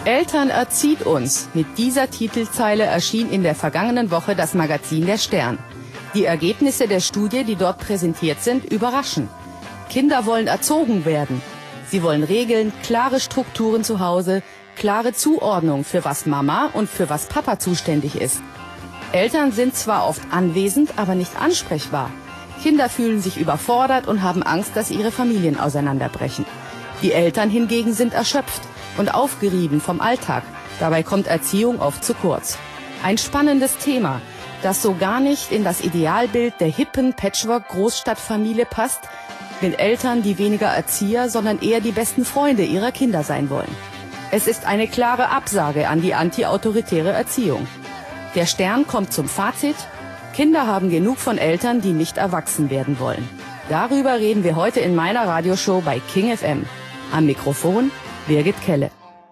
Eltern erzieht uns. Mit dieser Titelzeile erschien in der vergangenen Woche das Magazin Der Stern. Die Ergebnisse der Studie, die dort präsentiert sind, überraschen. Kinder wollen erzogen werden. Sie wollen Regeln, klare Strukturen zu Hause, klare Zuordnung, für was Mama und für was Papa zuständig ist. Eltern sind zwar oft anwesend, aber nicht ansprechbar. Kinder fühlen sich überfordert und haben Angst, dass ihre Familien auseinanderbrechen. Die Eltern hingegen sind erschöpft und aufgerieben vom Alltag. Dabei kommt Erziehung oft zu kurz. Ein spannendes Thema, das so gar nicht in das Idealbild der hippen Patchwork-Großstadtfamilie passt, mit Eltern, die weniger Erzieher, sondern eher die besten Freunde ihrer Kinder sein wollen. Es ist eine klare Absage an die anti-autoritäre Erziehung. Der Stern kommt zum Fazit: Kinder haben genug von Eltern, die nicht erwachsen werden wollen. Darüber reden wir heute in meiner Radioshow bei King FM. Am Mikrofon Birgit Kelle.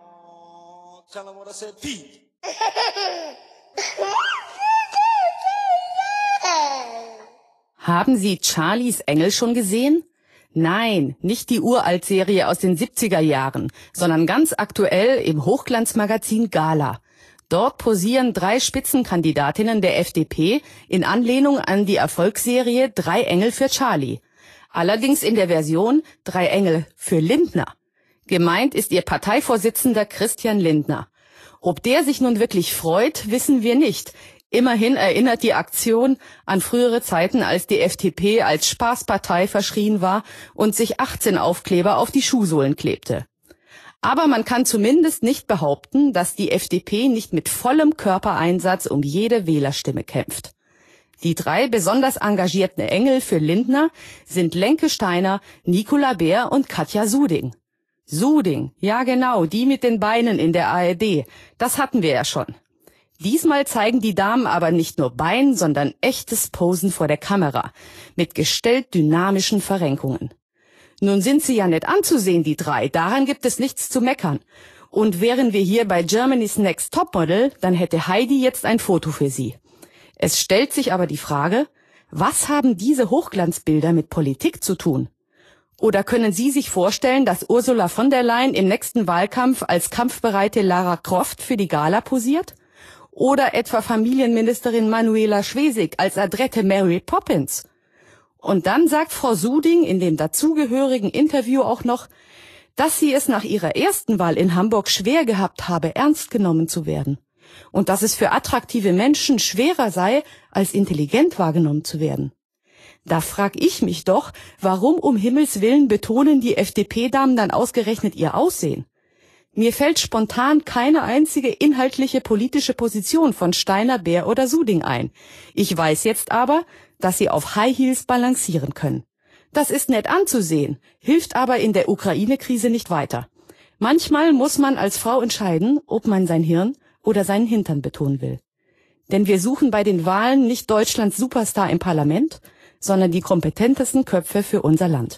Haben Sie Charlies Engel schon gesehen? Nein, nicht die Uralt-Serie aus den 70er Jahren, sondern ganz aktuell im Hochglanzmagazin Gala. Dort posieren 3 Spitzenkandidatinnen der FDP in Anlehnung an die Erfolgsserie 3 Engel für Charlie. Allerdings in der Version 3 Engel für Lindner. Gemeint ist ihr Parteivorsitzender Christian Lindner. Ob der sich nun wirklich freut, wissen wir nicht. Immerhin erinnert die Aktion an frühere Zeiten, als die FDP als Spaßpartei verschrien war und sich 18 Aufkleber auf die Schuhsohlen klebte. Aber man kann zumindest nicht behaupten, dass die FDP nicht mit vollem Körpereinsatz um jede Wählerstimme kämpft. Die 3 besonders engagierten Engel für Lindner sind Lenke Steiner, Nicola Beer und Katja Suding. Suding, ja genau, die mit den Beinen in der ARD, das hatten wir ja schon. Diesmal zeigen die Damen aber nicht nur Bein, sondern echtes Posen vor der Kamera, mit gestellt dynamischen Verrenkungen. Nun sind sie ja nett anzusehen, die 3, daran gibt es nichts zu meckern. Und wären wir hier bei Germany's Next Topmodel, dann hätte Heidi jetzt ein Foto für sie. Es stellt sich aber die Frage, was haben diese Hochglanzbilder mit Politik zu tun? Oder können Sie sich vorstellen, dass Ursula von der Leyen im nächsten Wahlkampf als kampfbereite Lara Croft für die Gala posiert? Oder etwa Familienministerin Manuela Schwesig als adrette Mary Poppins? Und dann sagt Frau Suding in dem dazugehörigen Interview auch noch, dass sie es nach ihrer ersten Wahl in Hamburg schwer gehabt habe, ernst genommen zu werden. Und dass es für attraktive Menschen schwerer sei, als intelligent wahrgenommen zu werden. Da frag ich mich doch, warum um Himmels Willen betonen die FDP-Damen dann ausgerechnet ihr Aussehen? Mir fällt spontan keine einzige inhaltliche politische Position von Steiner, Beer oder Suding ein. Ich weiß jetzt aber, dass sie auf High Heels balancieren können. Das ist nett anzusehen, hilft aber in der Ukraine-Krise nicht weiter. Manchmal muss man als Frau entscheiden, ob man sein Hirn oder seinen Hintern betonen will. Denn wir suchen bei den Wahlen nicht Deutschlands Superstar im Parlament, sondern die kompetentesten Köpfe für unser Land.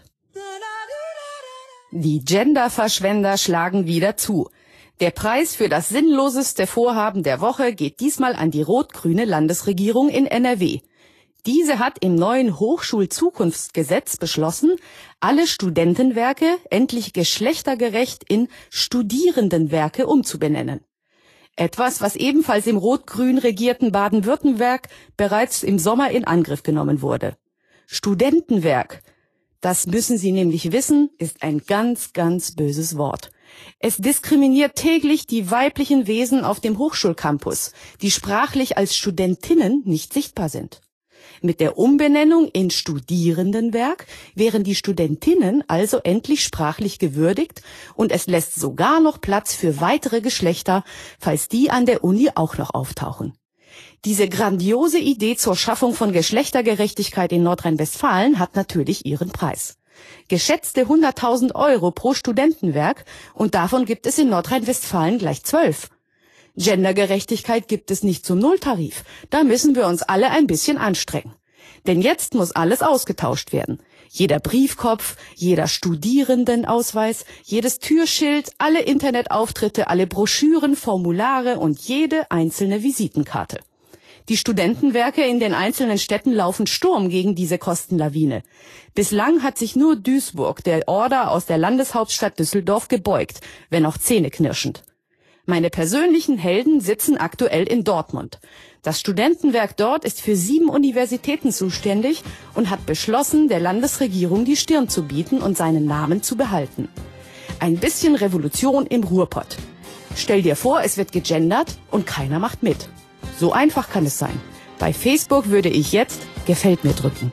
Die Gender-Verschwender schlagen wieder zu. Der Preis für das sinnloseste Vorhaben der Woche geht diesmal an die rot-grüne Landesregierung in NRW. Diese hat im neuen Hochschulzukunftsgesetz beschlossen, alle Studentenwerke endlich geschlechtergerecht in Studierendenwerke umzubenennen. Etwas, was ebenfalls im rot-grün regierten Baden-Württemberg bereits im Sommer in Angriff genommen wurde. Studentenwerk, das müssen Sie nämlich wissen, ist ein ganz, ganz böses Wort. Es diskriminiert täglich die weiblichen Wesen auf dem Hochschulcampus, die sprachlich als Studentinnen nicht sichtbar sind. Mit der Umbenennung in Studierendenwerk wären die Studentinnen also endlich sprachlich gewürdigt und es lässt sogar noch Platz für weitere Geschlechter, falls die an der Uni auch noch auftauchen. Diese grandiose Idee zur Schaffung von Geschlechtergerechtigkeit in Nordrhein-Westfalen hat natürlich ihren Preis. Geschätzte 100.000 € pro Studentenwerk und davon gibt es in Nordrhein-Westfalen gleich 12. Gendergerechtigkeit gibt es nicht zum Nulltarif. Da müssen wir uns alle ein bisschen anstrengen. Denn jetzt muss alles ausgetauscht werden. Jeder Briefkopf, jeder Studierendenausweis, jedes Türschild, alle Internetauftritte, alle Broschüren, Formulare und jede einzelne Visitenkarte. Die Studentenwerke in den einzelnen Städten laufen Sturm gegen diese Kostenlawine. Bislang hat sich nur Duisburg der Order aus der Landeshauptstadt Düsseldorf gebeugt, wenn auch zähneknirschend. Meine persönlichen Helden sitzen aktuell in Dortmund. Das Studentenwerk dort ist für 7 Universitäten zuständig und hat beschlossen, der Landesregierung die Stirn zu bieten und seinen Namen zu behalten. Ein bisschen Revolution im Ruhrpott. Stell dir vor, es wird gegendert und keiner macht mit. So einfach kann es sein. Bei Facebook würde ich jetzt Gefällt mir drücken.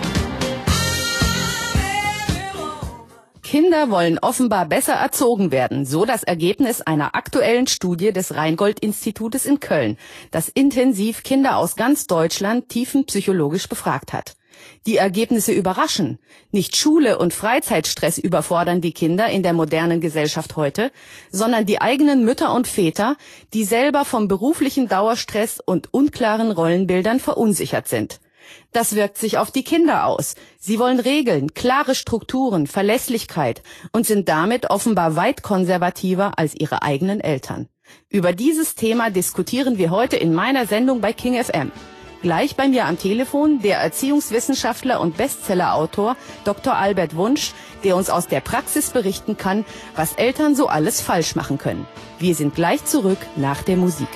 Kinder wollen offenbar besser erzogen werden, so das Ergebnis einer aktuellen Studie des Rheingold-Institutes in Köln, das intensiv Kinder aus ganz Deutschland tiefenpsychologisch befragt hat. Die Ergebnisse überraschen. Nicht Schule und Freizeitstress überfordern die Kinder in der modernen Gesellschaft heute, sondern die eigenen Mütter und Väter, die selber vom beruflichen Dauerstress und unklaren Rollenbildern verunsichert sind. Das wirkt sich auf die Kinder aus. Sie wollen Regeln, klare Strukturen, Verlässlichkeit und sind damit offenbar weit konservativer als ihre eigenen Eltern. Über dieses Thema diskutieren wir heute in meiner Sendung bei King FM. Gleich bei mir am Telefon der Erziehungswissenschaftler und Bestsellerautor Dr. Albert Wunsch, der uns aus der Praxis berichten kann, was Eltern so alles falsch machen können. Wir sind gleich zurück nach der Musik.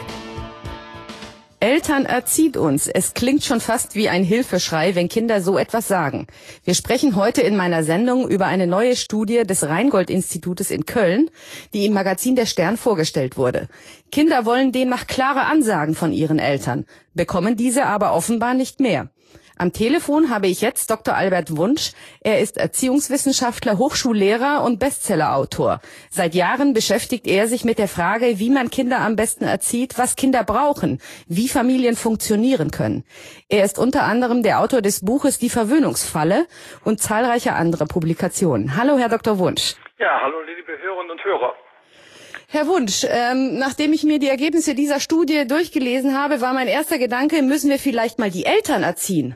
Eltern erzieht uns. Es klingt schon fast wie ein Hilfeschrei, wenn Kinder so etwas sagen. Wir sprechen heute in meiner Sendung über eine neue Studie des Rheingold-Institutes in Köln, die im Magazin Der Stern vorgestellt wurde. Kinder wollen demnach klare Ansagen von ihren Eltern, bekommen diese aber offenbar nicht mehr. Am Telefon habe ich jetzt Dr. Albert Wunsch. Er ist Erziehungswissenschaftler, Hochschullehrer und Bestsellerautor. Seit Jahren beschäftigt er sich mit der Frage, wie man Kinder am besten erzieht, was Kinder brauchen, wie Familien funktionieren können. Er ist unter anderem der Autor des Buches Die Verwöhnungsfalle und zahlreicher anderer Publikationen. Hallo, Herr Dr. Wunsch. Ja, hallo, liebe Hörerinnen und Hörer. Herr Wunsch, nachdem ich mir die Ergebnisse dieser Studie durchgelesen habe, war mein erster Gedanke, müssen wir vielleicht mal die Eltern erziehen?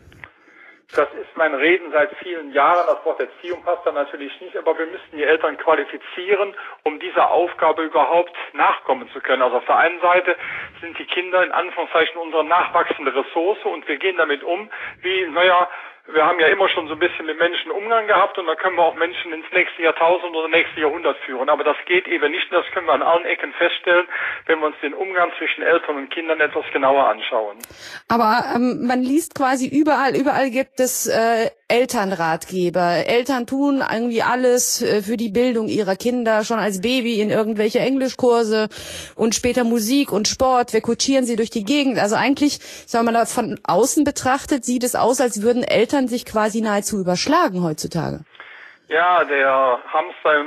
Das ist mein Reden seit vielen Jahren. Das Wort Erziehung passt da natürlich nicht, aber wir müssten die Eltern qualifizieren, um dieser Aufgabe überhaupt nachkommen zu können. Also auf der einen Seite sind die Kinder in Anführungszeichen unsere nachwachsende Ressource und wir gehen damit um, wie, wir haben ja immer schon so ein bisschen mit Menschen Umgang gehabt und da können wir auch Menschen ins nächste Jahrtausend oder nächste Jahrhundert führen. Aber das geht eben nicht und das können wir an allen Ecken feststellen, wenn wir uns den Umgang zwischen Eltern und Kindern etwas genauer anschauen. Aber man liest quasi überall gibt es Elternratgeber. Eltern tun irgendwie alles für die Bildung ihrer Kinder, schon als Baby in irgendwelche Englischkurse und später Musik und Sport. Wir kutschieren sie durch die Gegend. Also eigentlich, sagen wir mal, von außen betrachtet, sieht es aus, als würden Eltern sich quasi nahezu überschlagen heutzutage. Ja, der Hamster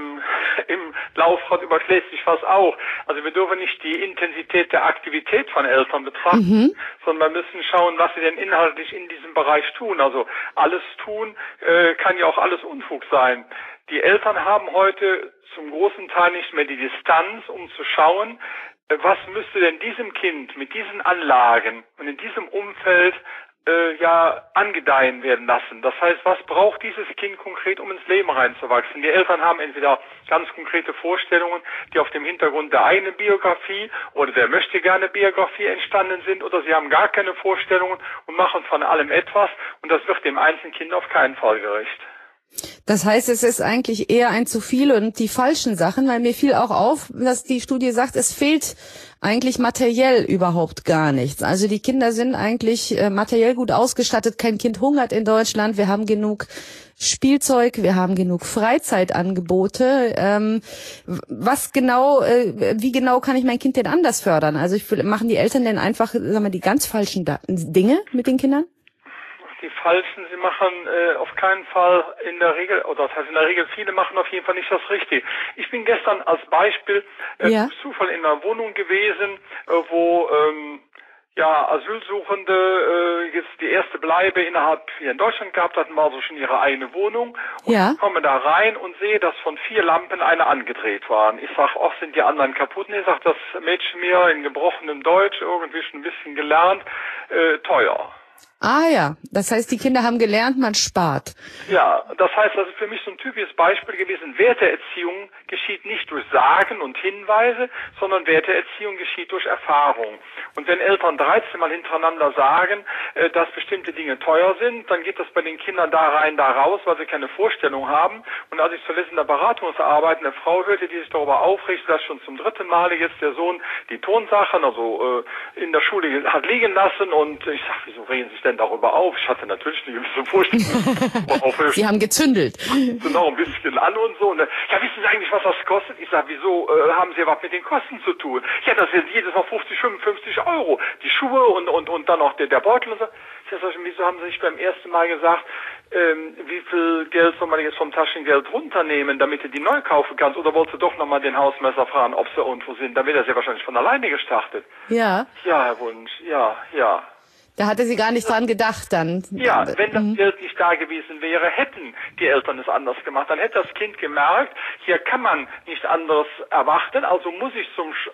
im Laufrad überschlägt sich fast auch. Also wir dürfen nicht die Intensität der Aktivität von Eltern betrachten, sondern wir müssen schauen, was sie denn inhaltlich in diesem Bereich tun. Also alles tun kann ja auch alles Unfug sein. Die Eltern haben heute zum großen Teil nicht mehr die Distanz, um zu schauen, was müsste denn diesem Kind mit diesen Anlagen und in diesem Umfeld angedeihen werden lassen. Das heißt, was braucht dieses Kind konkret, um ins Leben reinzuwachsen? Die Eltern haben entweder ganz konkrete Vorstellungen, die auf dem Hintergrund der eigenen Biografie oder der Möchtegerne-Biografie entstanden sind, oder sie haben gar keine Vorstellungen und machen von allem etwas und das wird dem einzelnen Kind auf keinen Fall gerecht. Das heißt, es ist eigentlich eher ein zu viel und die falschen Sachen, weil mir fiel auch auf, dass die Studie sagt, es fehlt eigentlich materiell überhaupt gar nichts. Also die Kinder sind eigentlich materiell gut ausgestattet. Kein Kind hungert in Deutschland. Wir haben genug Spielzeug, wir haben genug Freizeitangebote. Wie genau kann ich mein Kind denn anders fördern? Also machen die Eltern denn einfach, sagen wir, die ganz falschen Dinge mit den Kindern? Die falschen, sie machen auf keinen Fall in der Regel, oder das heißt in der Regel, viele machen auf jeden Fall nicht das Richtige. Ich bin gestern als Beispiel Zufall in einer Wohnung gewesen, wo Asylsuchende jetzt die erste Bleibe innerhalb hier in Deutschland gehabt hatten, war also schon ihre eigene Wohnung. Und ich komme da rein und sehe, dass von 4 Lampen eine angedreht waren. Ich sage, ach, sind die anderen kaputt? Nee, sagt das Mädchen mir in gebrochenem Deutsch, irgendwie schon ein bisschen gelernt, teuer. Ah ja, das heißt, die Kinder haben gelernt, man spart. Ja, das heißt, das ist für mich so ein typisches Beispiel gewesen. Werteerziehung geschieht nicht durch Sagen und Hinweise, sondern Werteerziehung geschieht durch Erfahrung. Und wenn Eltern 13 Mal hintereinander sagen, dass bestimmte Dinge teuer sind, dann geht das bei den Kindern da rein, da raus, weil sie keine Vorstellung haben. Und als ich zuletzt in der Beratungsarbeit eine Frau hörte, die sich darüber aufregte, dass schon zum 3. Mal jetzt der Sohn die Tonsachen, in der Schule hat liegen lassen, und ich sag, wieso regen Sie sich denn darüber auf? Ich hatte natürlich eine gewisse Vorstellung. Sie haben gezündelt. Genau, ein bisschen an und so. Ne? Ja, wissen Sie eigentlich, was das kostet? Ich sag, wieso haben Sie was mit den Kosten zu tun? Ja, das sind jedes Mal 50, 55 Euro. Die Schuhe und dann noch der Beutel und so. Ich sag, wieso haben Sie nicht beim ersten Mal gesagt, wie viel Geld soll man jetzt vom Taschengeld runternehmen, damit du die neu kaufen kannst? Oder wolltest du doch nochmal den Hausmesser fragen, ob sie irgendwo sind? Dann wird das ja wahrscheinlich von alleine gestartet. Ja. Ja, Herr Wunsch, ja. Da hatte sie gar nicht dran gedacht dann. Ja, wenn das Geld nicht da gewesen wäre, hätten die Eltern es anders gemacht. Dann hätte das Kind gemerkt, hier kann man nicht anderes erwarten, also muss ich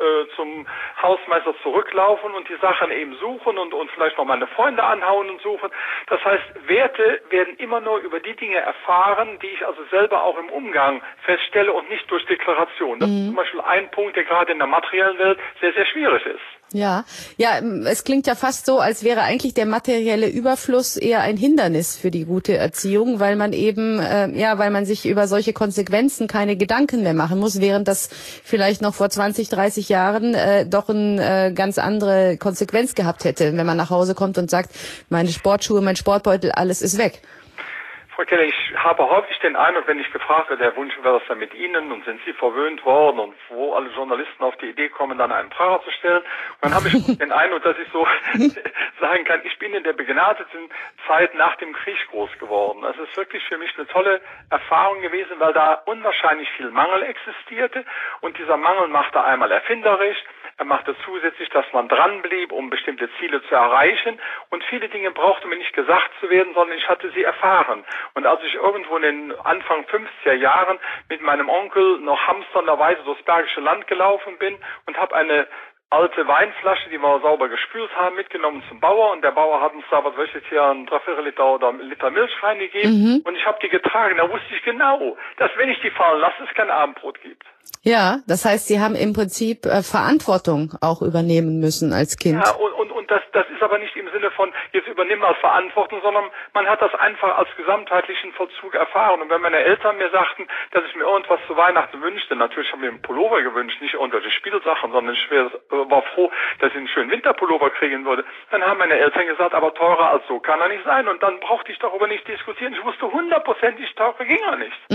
zum Hausmeister zurücklaufen und die Sachen eben suchen und vielleicht noch meine Freunde anhauen und suchen. Das heißt, Werte werden immer nur über die Dinge erfahren, die ich also selber auch im Umgang feststelle und nicht durch Deklaration. Das ist zum Beispiel ein Punkt, der gerade in der materiellen Welt sehr, sehr schwierig ist. Ja, es klingt ja fast so, als wäre eigentlich der materielle Überfluss eher ein Hindernis für die gute Erziehung, weil man eben, weil man sich über solche Konsequenzen keine Gedanken mehr machen muss, während das vielleicht noch vor 20, 30 Jahren doch eine ganz andere Konsequenz gehabt hätte, wenn man nach Hause kommt und sagt, meine Sportschuhe, mein Sportbeutel, alles ist weg. Frau Keller, ich habe häufig den Eindruck, wenn ich gefragt werde, Herr Wunsch, wäre das dann mit Ihnen und sind Sie verwöhnt worden und wo alle Journalisten auf die Idee kommen, dann einen Pranger zu stellen. Und dann habe ich den Eindruck, dass ich so sagen kann, ich bin in der begnadeten Zeit nach dem Krieg groß geworden. Es ist wirklich für mich eine tolle Erfahrung gewesen, weil da unwahrscheinlich viel Mangel existierte und dieser Mangel machte einmal erfinderisch, er machte zusätzlich, dass man dran blieb, um bestimmte Ziele zu erreichen. Und viele Dinge brauchte mir nicht gesagt zu werden, sondern ich hatte sie erfahren. Und als ich irgendwo in den Anfang 50er Jahren mit meinem Onkel noch hamsternderweise durchs Bergische Land gelaufen bin und habe eine alte Weinflasche, die wir sauber gespült haben, mitgenommen zum Bauer, und der Bauer hat uns da, was weiß ich, hier ein Dreiviertel-Liter oder einen Liter Milch reingegeben und ich habe die getragen. Da wusste ich genau, dass wenn ich die fallen lasse, es kein Abendbrot gibt. Ja, das heißt, Sie haben im Prinzip Verantwortung auch übernehmen müssen als Kind. Ja, und das ist aber nicht im Sinne von, jetzt übernimm mal Verantwortung, sondern man hat das einfach als gesamtheitlichen Vollzug erfahren. Und wenn meine Eltern mir sagten, dass ich mir irgendwas zu Weihnachten wünschte, natürlich haben wir einen Pullover gewünscht, nicht irgendwelche Spielsachen, sondern ich war froh, dass ich einen schönen Winterpullover kriegen würde, dann haben meine Eltern gesagt, aber teurer als so kann er nicht sein. Und dann brauchte ich darüber nicht diskutieren. Ich wusste 100%, teurer ging er nicht.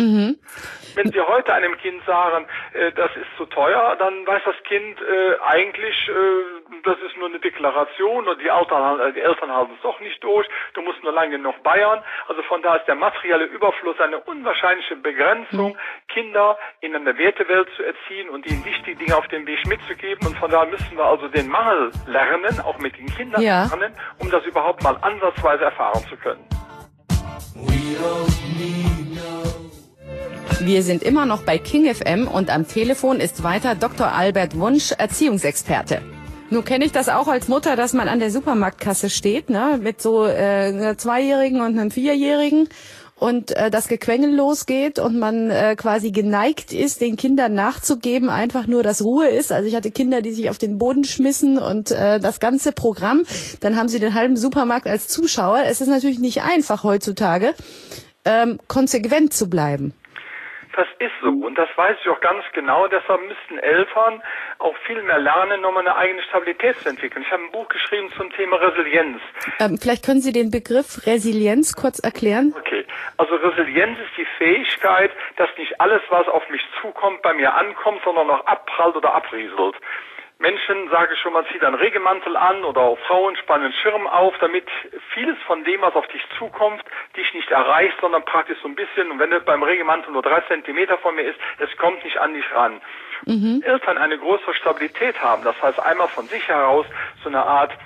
Wenn Sie heute einem Kind sagen, das ist zu teuer, dann weiß das Kind eigentlich, das ist nur eine Deklaration und die Eltern halten es doch nicht durch, du musst nur lange noch bayern. Also von da ist der materielle Überfluss eine unwahrscheinliche Begrenzung, Kinder in eine Wertewelt zu erziehen und ihnen wichtige Dinge auf den Weg mitzugeben. Und von daher müssen wir also den Mangel lernen, auch mit den Kindern lernen, um das überhaupt mal ansatzweise erfahren zu können. Wir sind immer noch bei King FM und am Telefon ist weiter Dr. Albert Wunsch, Erziehungsexperte. Nun kenne ich das auch als Mutter, dass man an der Supermarktkasse steht, ne, mit so einer 2-Jährigen und einem 4-Jährigen und das Gequengel losgeht und man quasi geneigt ist, den Kindern nachzugeben, einfach nur, dass Ruhe ist. Also ich hatte Kinder, die sich auf den Boden schmissen und das ganze Programm, dann haben sie den halben Supermarkt als Zuschauer. Es ist natürlich nicht einfach heutzutage, konsequent zu bleiben. Das ist so und das weiß ich auch ganz genau. Deshalb müssten Eltern auch viel mehr lernen, um eine eigene Stabilität zu entwickeln. Ich habe ein Buch geschrieben zum Thema Resilienz. Vielleicht können Sie den Begriff Resilienz kurz erklären? Okay, also Resilienz ist die Fähigkeit, dass nicht alles, was auf mich zukommt, bei mir ankommt, sondern auch abprallt oder abrieselt. Menschen, sage ich schon mal, zieh einen Regenmantel an oder auch Frauen spannen einen Schirm auf, damit vieles von dem, was auf dich zukommt, dich nicht erreicht, sondern praktisch so ein bisschen, und wenn es beim Regenmantel nur 3 Zentimeter von mir ist, es kommt nicht an dich ran. Eltern eine größere Stabilität haben, das heißt einmal von sich heraus so eine Art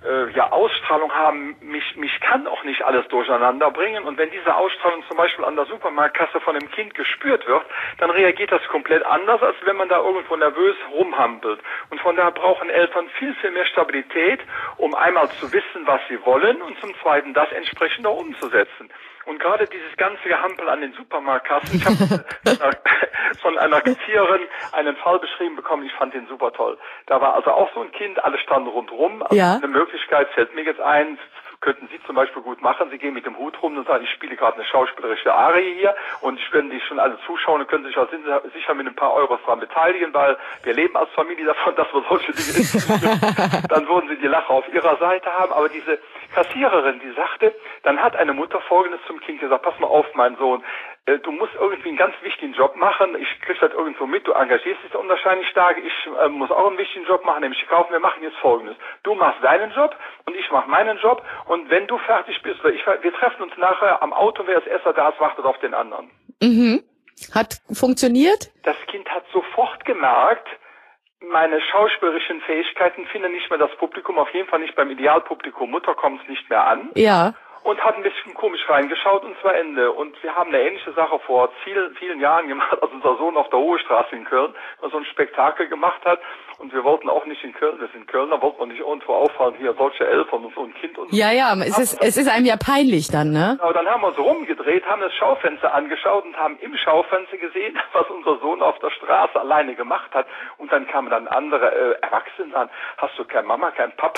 Ausstrahlung haben, mich kann auch nicht alles durcheinander bringen. Und wenn diese Ausstrahlung zum Beispiel an der Supermarktkasse von einem Kind gespürt wird, dann reagiert das komplett anders, als wenn man da irgendwo nervös rumhampelt. Und von daher brauchen Eltern viel, viel mehr Stabilität, um einmal zu wissen, was sie wollen und zum Zweiten das entsprechend auch umzusetzen. Und gerade dieses ganze Gehampel an den Supermarktkassen, ich habe von einer Kassiererin einen Fall beschrieben bekommen, ich fand den super toll. Da war also auch so ein Kind, alle standen rundrum. Also eine Möglichkeit fällt mir jetzt ein, könnten Sie zum Beispiel gut machen. Sie gehen mit dem Hut rum und sagen, ich spiele gerade eine schauspielerische Arie hier und wenn die schon alle zuschauen, können sich auch sicher mit ein paar Euros dran beteiligen, weil wir leben als Familie davon, dass wir solche Dinge inszenieren. Dann würden Sie die Lache auf Ihrer Seite haben. Aber diese Kassiererin, die sagte, dann hat eine Mutter Folgendes zum Kind gesagt, pass mal auf, mein Sohn, du musst irgendwie einen ganz wichtigen Job machen, ich krieg das irgendwo mit, du engagierst dich da unwahrscheinlich stark, ich muss auch einen wichtigen Job machen, nämlich kaufen, wir machen jetzt Folgendes. Du machst deinen Job und ich mach meinen Job und wenn du fertig bist, wir treffen uns nachher am Auto, wer als erster da ist, wartet auf den anderen. Mhm. Hat funktioniert? Das Kind hat sofort gemerkt, meine schauspielerischen Fähigkeiten finden nicht mehr das Publikum, auf jeden Fall nicht beim Idealpublikum, Mutter kommt es nicht mehr an. Ja. Und hat ein bisschen komisch reingeschaut und zwar Ende. Und wir haben eine ähnliche Sache vor vielen Jahren gemacht, als unser Sohn auf der Hohe Straße in Köln so ein Spektakel gemacht hat. Und wir wollten auch nicht in Köln, wir sind Kölner, wollten wir nicht irgendwo auffallen, hier solche Eltern und so ein Kind. Und ja, es ist einem ja peinlich dann, ne? Aber dann haben wir uns rumgedreht, haben das Schaufenster angeschaut und haben im Schaufenster gesehen, was unser Sohn auf der Straße alleine gemacht hat. Und dann kamen dann andere Erwachsene an, hast du keine Mama, kein Papa?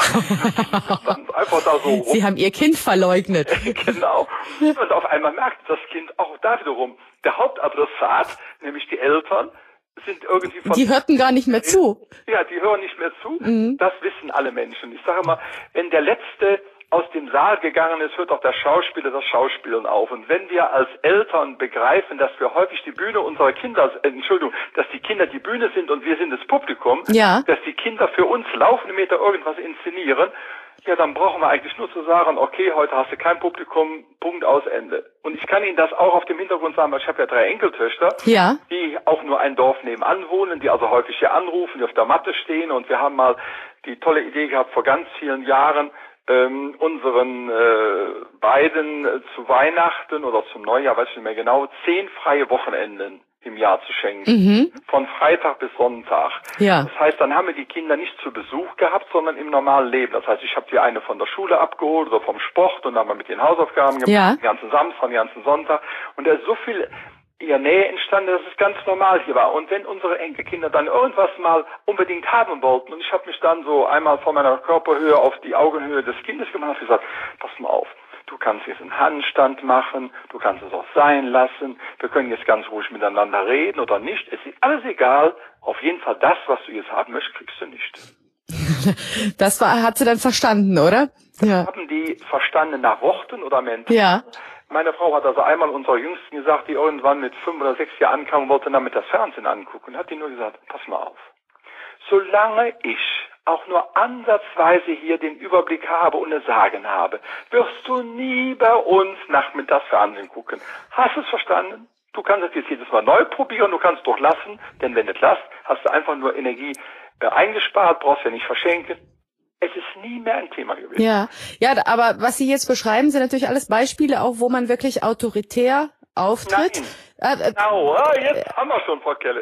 Dann einfach da so rum. Sie haben ihr Kind verleugnet. Genau. Und auf einmal merkte das Kind auch da wiederum, der Hauptadressat, nämlich die Eltern, sind irgendwie von... Die hörten gar nicht mehr zu. Ja, die hören nicht mehr zu. Mhm. Das wissen alle Menschen. Ich sage mal, wenn der Letzte aus dem Saal gegangen ist, hört auch der Schauspieler das Schauspielen auf. Und wenn wir als Eltern begreifen, dass wir häufig die Bühne unserer Kinder, dass die Kinder die Bühne sind und wir sind das Publikum, dass die Kinder für uns laufende Meter irgendwas inszenieren, ja, dann brauchen wir eigentlich nur zu sagen, okay, heute hast du kein Publikum, Punkt, aus, Ende. Und ich kann Ihnen das auch auf dem Hintergrund sagen, weil ich habe ja 3 Enkeltöchter, die auch nur ein Dorf nebenan wohnen, die also häufig hier anrufen, die auf der Matte stehen. Und wir haben mal die tolle Idee gehabt, vor ganz vielen Jahren, unseren beiden zu Weihnachten oder zum Neujahr, weiß ich nicht mehr genau, 10 freie Wochenenden im Jahr zu schenken. Von Freitag bis Sonntag. Ja. Das heißt, dann haben wir die Kinder nicht zu Besuch gehabt, sondern im normalen Leben. Das heißt, ich habe die eine von der Schule abgeholt oder vom Sport und dann haben wir mit den Hausaufgaben gemacht, den ganzen Samstag, den ganzen Sonntag. Und da ist so viel ihre Nähe entstanden, dass es ganz normal hier war. Und wenn unsere Enkelkinder dann irgendwas mal unbedingt haben wollten, und ich habe mich dann so einmal von meiner Körperhöhe auf die Augenhöhe des Kindes gemacht und gesagt, pass mal auf, du kannst jetzt einen Handstand machen, du kannst es auch sein lassen, wir können jetzt ganz ruhig miteinander reden oder nicht, es ist alles egal, auf jeden Fall das, was du jetzt haben möchtest, kriegst du nicht. Das hat sie dann verstanden, oder? Ja. Haben die verstanden nach Worten oder mental? Ja. Meine Frau hat also einmal unserer Jüngsten gesagt, die irgendwann mit 5 oder 6 Jahren ankam und wollte damit das Fernsehen angucken. Und hat die nur gesagt, pass mal auf. Solange ich auch nur ansatzweise hier den Überblick habe und eine Sagen habe, wirst du nie bei uns nachmittags Fernsehen gucken. Hast du es verstanden? Du kannst es jetzt jedes Mal neu probieren, du kannst es doch lassen, denn wenn du es lässt, hast du einfach nur Energie eingespart, brauchst ja nicht verschenken. Es ist nie mehr ein Thema gewesen. Ja, aber was Sie jetzt beschreiben, sind natürlich alles Beispiele auch, wo man wirklich autoritär auftritt. Nein. Jetzt haben wir schon, Frau Kelle.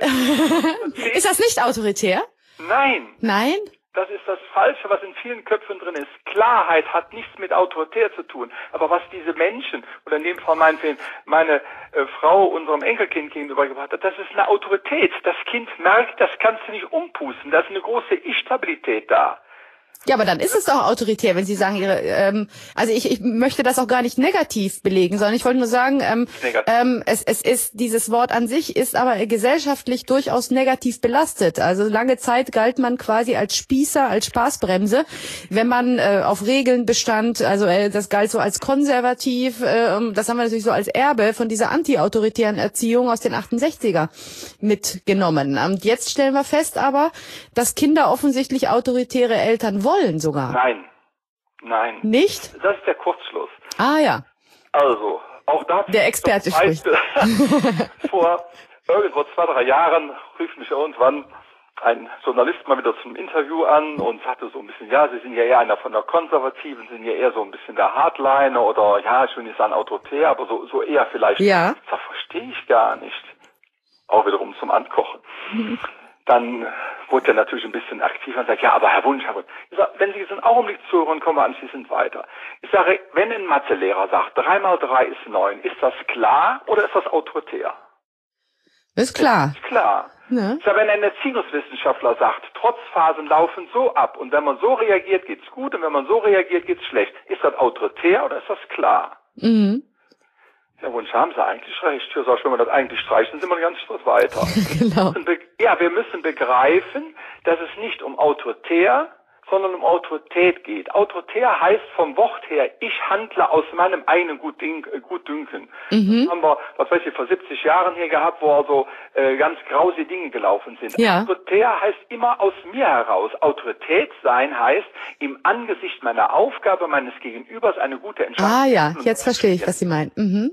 Ist das nicht autoritär? Nein. Nein? Das ist das Falsche, was in vielen Köpfen drin ist. Klarheit hat nichts mit autoritär zu tun. Aber was diese Menschen, oder in dem Fall meine Frau unserem Enkelkind gegenübergebracht hat, das ist eine Autorität. Das Kind merkt, das kannst du nicht umpusten. Da ist eine große Ich-Stabilität da. Ja, aber dann ist es doch autoritär, wenn Sie sagen, also ich möchte das auch gar nicht negativ belegen, sondern ich wollte nur sagen, es ist, dieses Wort an sich ist aber gesellschaftlich durchaus negativ belastet. Also lange Zeit galt man quasi als Spießer, als Spaßbremse, wenn man auf Regeln bestand, also das galt so als konservativ, das haben wir natürlich so als Erbe von dieser anti-autoritären Erziehung aus den 68er mitgenommen. Und jetzt stellen wir fest aber, dass Kinder offensichtlich autoritäre Eltern wollen sogar. Nein. Nicht? Das ist der Kurzschluss. Ah ja. Also, auch da... Der Experte spricht. Vor irgendwo 2, 3 Jahren rief mich irgendwann ein Journalist mal wieder zum Interview an und sagte so ein bisschen, ja, Sie sind ja eher einer von der Konservativen, sind ja eher so ein bisschen der Hardliner oder, ja, ich will nicht sagen autoritär, aber so eher vielleicht. Ja. Das verstehe ich gar nicht. Auch wiederum zum Ankochen. Dann wurde er natürlich ein bisschen aktiver und sagt, ja, aber Herr Wunsch, ich sage, wenn Sie jetzt einen Augenblick zuhören, kommen wir anschließend weiter. Ich sage, wenn ein Mathelehrer sagt, 3 mal 3 ist 9, ist das klar oder ist das autoritär? Ist klar. Ist klar. Ne? Ich sage, wenn ein Erziehungswissenschaftler sagt, Trotzphasen laufen so ab und wenn man so reagiert, geht's gut und wenn man so reagiert, geht's schlecht. Ist das autoritär oder ist das klar? Mhm. Ja, Wunsch, haben Sie eigentlich recht. Ja, sag ich, wenn wir das eigentlich streichen, sind wir einen ganzen Schritt weiter. Genau. Ja, wir müssen begreifen, dass es nicht um autoritär, sondern um Autorität geht. Autoritär heißt vom Wort her, ich handle aus meinem eigenen Gutdünken. Das haben wir, was weiß ich, vor 70 Jahren hier gehabt, wo also ganz grausige Dinge gelaufen sind. Ja. Autoritär heißt immer aus mir heraus. Autorität sein heißt, im Angesicht meiner Aufgabe meines Gegenübers eine gute Entscheidung. Ah ja, jetzt verstehe ich, was Sie meinen.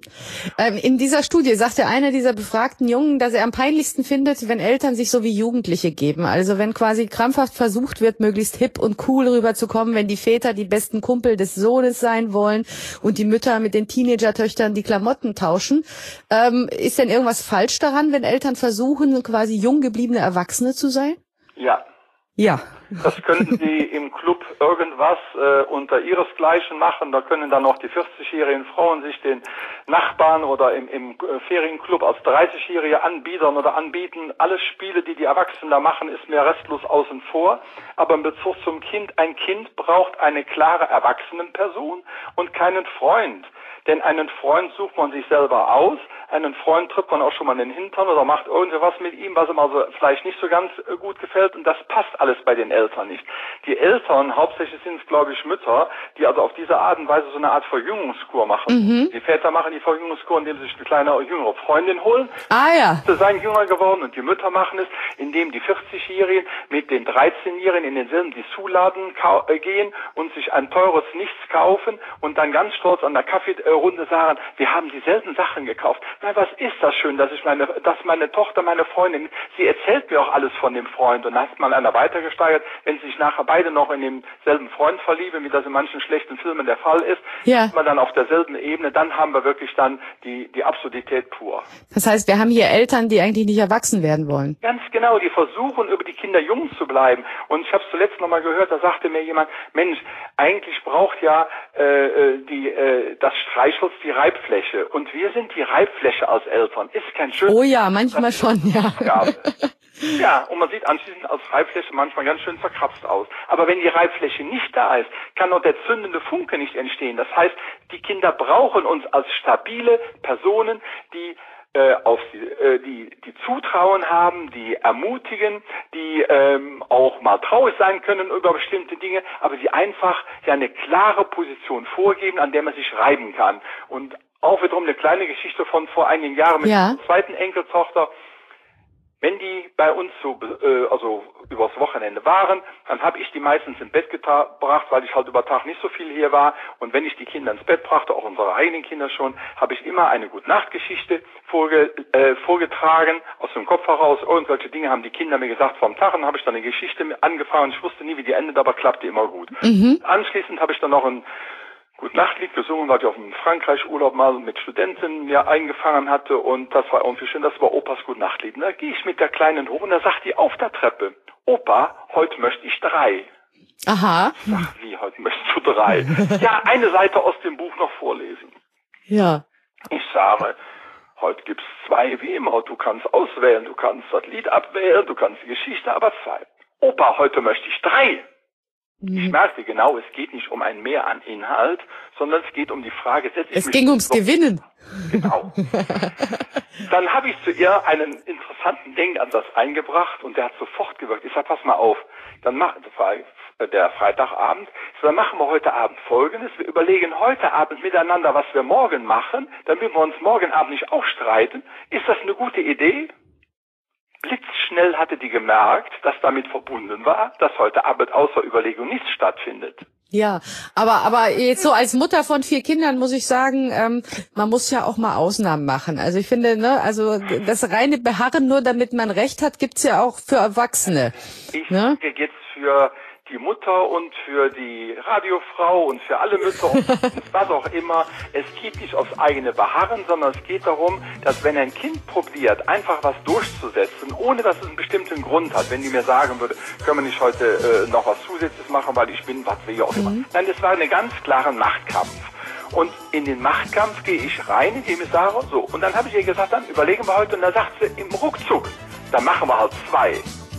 In dieser Studie sagte einer dieser befragten Jungen, dass er am peinlichsten findet, wenn Eltern sich so wie Jugendliche geben. Also wenn quasi krampfhaft versucht wird, möglichst hip und cool rüberzukommen, wenn die Väter die besten Kumpel des Sohnes sein wollen und die Mütter mit den Teenager-Töchtern die Klamotten tauschen. Ist denn irgendwas falsch daran, wenn Eltern versuchen, quasi jung gebliebene Erwachsene zu sein? Ja. Ja. Das können Sie im Club irgendwas unter ihresgleichen machen. Da können dann auch die 40-jährigen Frauen sich den Nachbarn oder im Ferienclub als 30-Jährige anbieten. Alle Spiele, die Erwachsenen da machen, ist mir restlos außen vor. Aber in Bezug zum Kind, ein Kind braucht eine klare Erwachsenenperson und keinen Freund. Denn einen Freund sucht man sich selber aus. Einen Freund trifft man auch schon mal in den Hintern oder macht irgendwas mit ihm, was ihm also vielleicht nicht so ganz gut gefällt. Und das passt alles bei den Eltern nicht. Die Eltern, hauptsächlich sind es, glaube ich, Mütter, die also auf diese Art und Weise so eine Art Verjüngungskur machen. Die Väter machen die Verjüngungskur, indem sie sich eine kleine, jüngere Freundin holen. Ah ja. Sie seien jünger geworden und die Mütter machen es, indem die 40-Jährigen mit den 13-Jährigen in denselben Dessous-Laden gehen und sich ein teures Nichts kaufen und dann ganz stolz an der Kaffeerunde sagen, wir haben dieselben Sachen gekauft. Na, was ist das schön, dass meine Tochter, meine Freundin, sie erzählt mir auch alles von dem Freund und dann hat mal einer weitergesteigert, wenn sie sich nachher beide noch in demselben Freund verlieben, wie das in manchen schlechten Filmen der Fall ist, ist man dann auf derselben Ebene, dann haben wir wirklich dann die Absurdität pur. Das heißt, wir haben hier Eltern, die eigentlich nicht erwachsen werden wollen. Ganz genau, die versuchen, über die Kinder jung zu bleiben. Und ich habe es zuletzt noch mal gehört, da sagte mir jemand, Mensch, eigentlich braucht ja das Streichholz die Reibfläche. Und wir sind die Reibfläche als Eltern. Ist kein schönes... Oh ja, manchmal schon, ja. Ja, und man sieht anschließend als Reibfläche manchmal ganz schön verkratzt aus. Aber wenn die Reibfläche nicht da ist, kann auch der zündende Funke nicht entstehen. Das heißt, die Kinder brauchen uns als stabile Personen, die die Zutrauen haben, die ermutigen, die auch mal traurig sein können über bestimmte Dinge, aber die einfach ja eine klare Position vorgeben, an der man sich reiben kann. Und auch wiederum eine kleine Geschichte von vor einigen Jahren mit der zweiten Enkeltochter. Wenn die bei uns also übers Wochenende waren, dann habe ich die meistens ins Bett gebracht, weil ich halt über Tag nicht so viel hier war. Und wenn ich die Kinder ins Bett brachte, auch unsere eigenen Kinder schon, habe ich immer eine Gute-Nacht-Geschichte vorgetragen, aus dem Kopf heraus. Irgendwelche Dinge haben die Kinder mir gesagt vom Tag. Und habe ich dann eine Geschichte angefangen. Ich wusste nie, wie die endet, aber klappte immer gut. Anschließend habe ich dann noch ein Gute-Nacht-Lied gesungen, weil ich auf dem Frankreich-Urlaub mal mit Studenten ja eingefangen hatte und das war irgendwie schön, das war Opas Gute-Nacht-Lied. Da gehe ich mit der Kleinen hoch und da sagt die auf der Treppe, Opa, heute möchte ich 3. Aha. Ich sag, wie, heute möchtest du 3? Ja, eine Seite aus dem Buch noch vorlesen. Ja. Ich sage, heute gibt's 2 wie immer, du kannst auswählen, du kannst das Lied abwählen, du kannst die Geschichte, aber 2. Opa, heute möchte ich 3. Ich merkte genau, es geht nicht um ein Mehr an Inhalt, sondern es geht um die Frage, es ging ums Gewinnen. Genau. Dann habe ich zu ihr einen interessanten Denkansatz eingebracht und der hat sofort gewirkt. Ich sage, pass mal auf, das war der Freitagabend, dann machen wir heute Abend Folgendes. Wir überlegen heute Abend miteinander, was wir morgen machen, damit wir uns morgen Abend nicht auch streiten. Ist das eine gute Idee? Blitzschnell hatte die gemerkt, dass damit verbunden war, dass heute Abend außer Überlegung nichts stattfindet. Ja, aber jetzt so als Mutter von 4 Kindern muss ich sagen, man muss ja auch mal Ausnahmen machen. Also ich finde, ne, also das reine Beharren nur, damit man Recht hat, gibt's ja auch für Erwachsene. Ich Ne? denke jetzt für die Mutter und für die Radiofrau und für alle Mütter und was auch immer. Es geht nicht aufs eigene Beharren, sondern es geht darum, dass wenn ein Kind probiert, einfach was durchzusetzen, ohne dass es einen bestimmten Grund hat, wenn die mir sagen würde, können wir nicht heute noch was Zusätzliches machen, weil ich bin, was wir auch immer. Nein, das war eine ganz klare Machtkampf. Und in den Machtkampf gehe ich rein, indem ich sage, so. Und dann habe ich ihr gesagt, dann überlegen wir heute, und dann sagt sie im Ruckzuck, dann machen wir halt 2.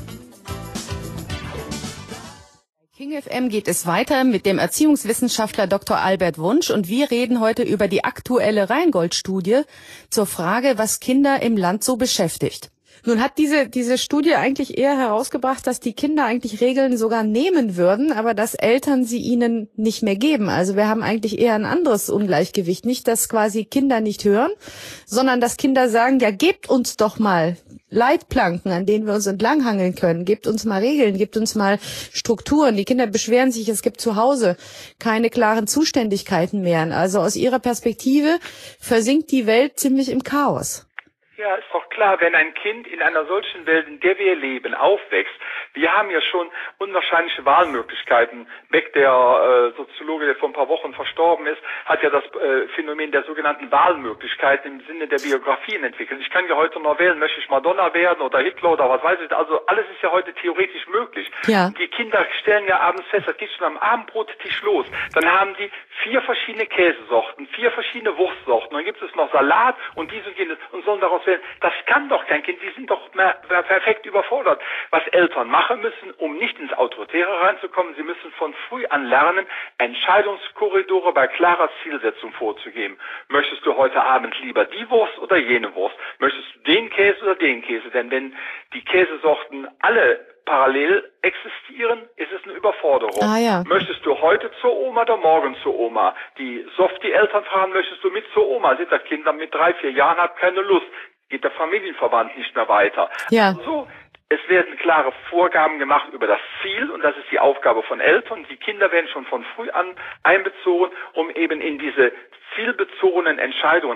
King FM geht es weiter mit dem Erziehungswissenschaftler Dr. Albert Wunsch und wir reden heute über die aktuelle Rheingold-Studie zur Frage, was Kinder im Land so beschäftigt. Nun hat diese Studie eigentlich eher herausgebracht, dass die Kinder eigentlich Regeln sogar nehmen würden, aber dass Eltern sie ihnen nicht mehr geben. Also wir haben eigentlich eher ein anderes Ungleichgewicht. Nicht, dass quasi Kinder nicht hören, sondern dass Kinder sagen, ja, gebt uns doch mal Leitplanken, an denen wir uns entlanghangeln können. Gebt uns mal Regeln, gebt uns mal Strukturen. Die Kinder beschweren sich, es gibt zu Hause keine klaren Zuständigkeiten mehr. Also aus ihrer Perspektive versinkt die Welt ziemlich im Chaos. Ja, ist doch klar, wenn ein Kind in einer solchen Welt, in der wir leben, aufwächst, wir haben ja schon unwahrscheinliche Wahlmöglichkeiten. Beck, der Soziologe, der vor ein paar Wochen verstorben ist, hat ja das Phänomen der sogenannten Wahlmöglichkeiten im Sinne der Biografien entwickelt. Ich kann ja heute noch wählen, möchte ich Madonna werden oder Hitler oder was weiß ich. Also alles ist ja heute theoretisch möglich. Ja. Die Kinder stellen ja abends fest, das geht schon am Abendbrottisch los. Dann haben die 4 verschiedene Käsesorten, 4 verschiedene Wurstsorten. Dann gibt es noch Salat und dies und jenes und sollen daraus wählen. Das kann doch kein Kind, die sind doch perfekt überfordert. Was Eltern machen müssen, um nicht ins Autoritäre reinzukommen, sie müssen von früh an lernen, Entscheidungskorridore bei klarer Zielsetzung vorzugeben. Möchtest du heute Abend lieber die Wurst oder jene Wurst? Möchtest du den Käse oder den Käse? Denn wenn die Käsesorten alle parallel existieren, ist es eine Überforderung. Ja. Möchtest du heute zur Oma oder morgen zur Oma? Die Softie-Eltern fragen, möchtest du mit zur Oma? Sind das Kind dann mit 3, 4 Jahren, hat keine Lust. Geht der Familienverband nicht mehr weiter. Ja. Also, es werden klare Vorgaben gemacht über das Ziel und das ist die Aufgabe von Eltern. Die Kinder werden schon von früh an einbezogen, um eben in diese zielbezogenen Entscheidungen,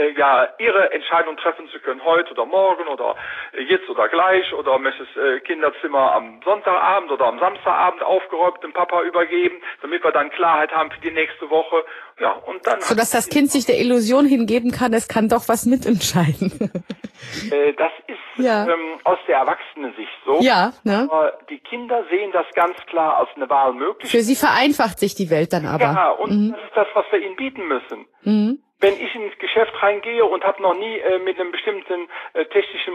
ihre Entscheidung treffen zu können, heute oder morgen oder jetzt oder gleich, oder möchtest Kinderzimmer am Sonntagabend oder am Samstagabend aufgeräumt dem Papa übergeben, damit wir dann Klarheit haben für die nächste Woche. Ja, und dann so dass das Kind sich der Illusion hingeben kann, es kann doch was mitentscheiden. Das ist aus der Erwachsenensicht so. Ja, ne? Die Kinder sehen das ganz klar als eine Wahl möglich. Für sie vereinfacht sich die Welt dann aber. Ja, und das ist das, was wir ihnen bieten müssen. Mhm. Wenn ich ins Geschäft reingehe und habe noch nie mit einem bestimmten technischen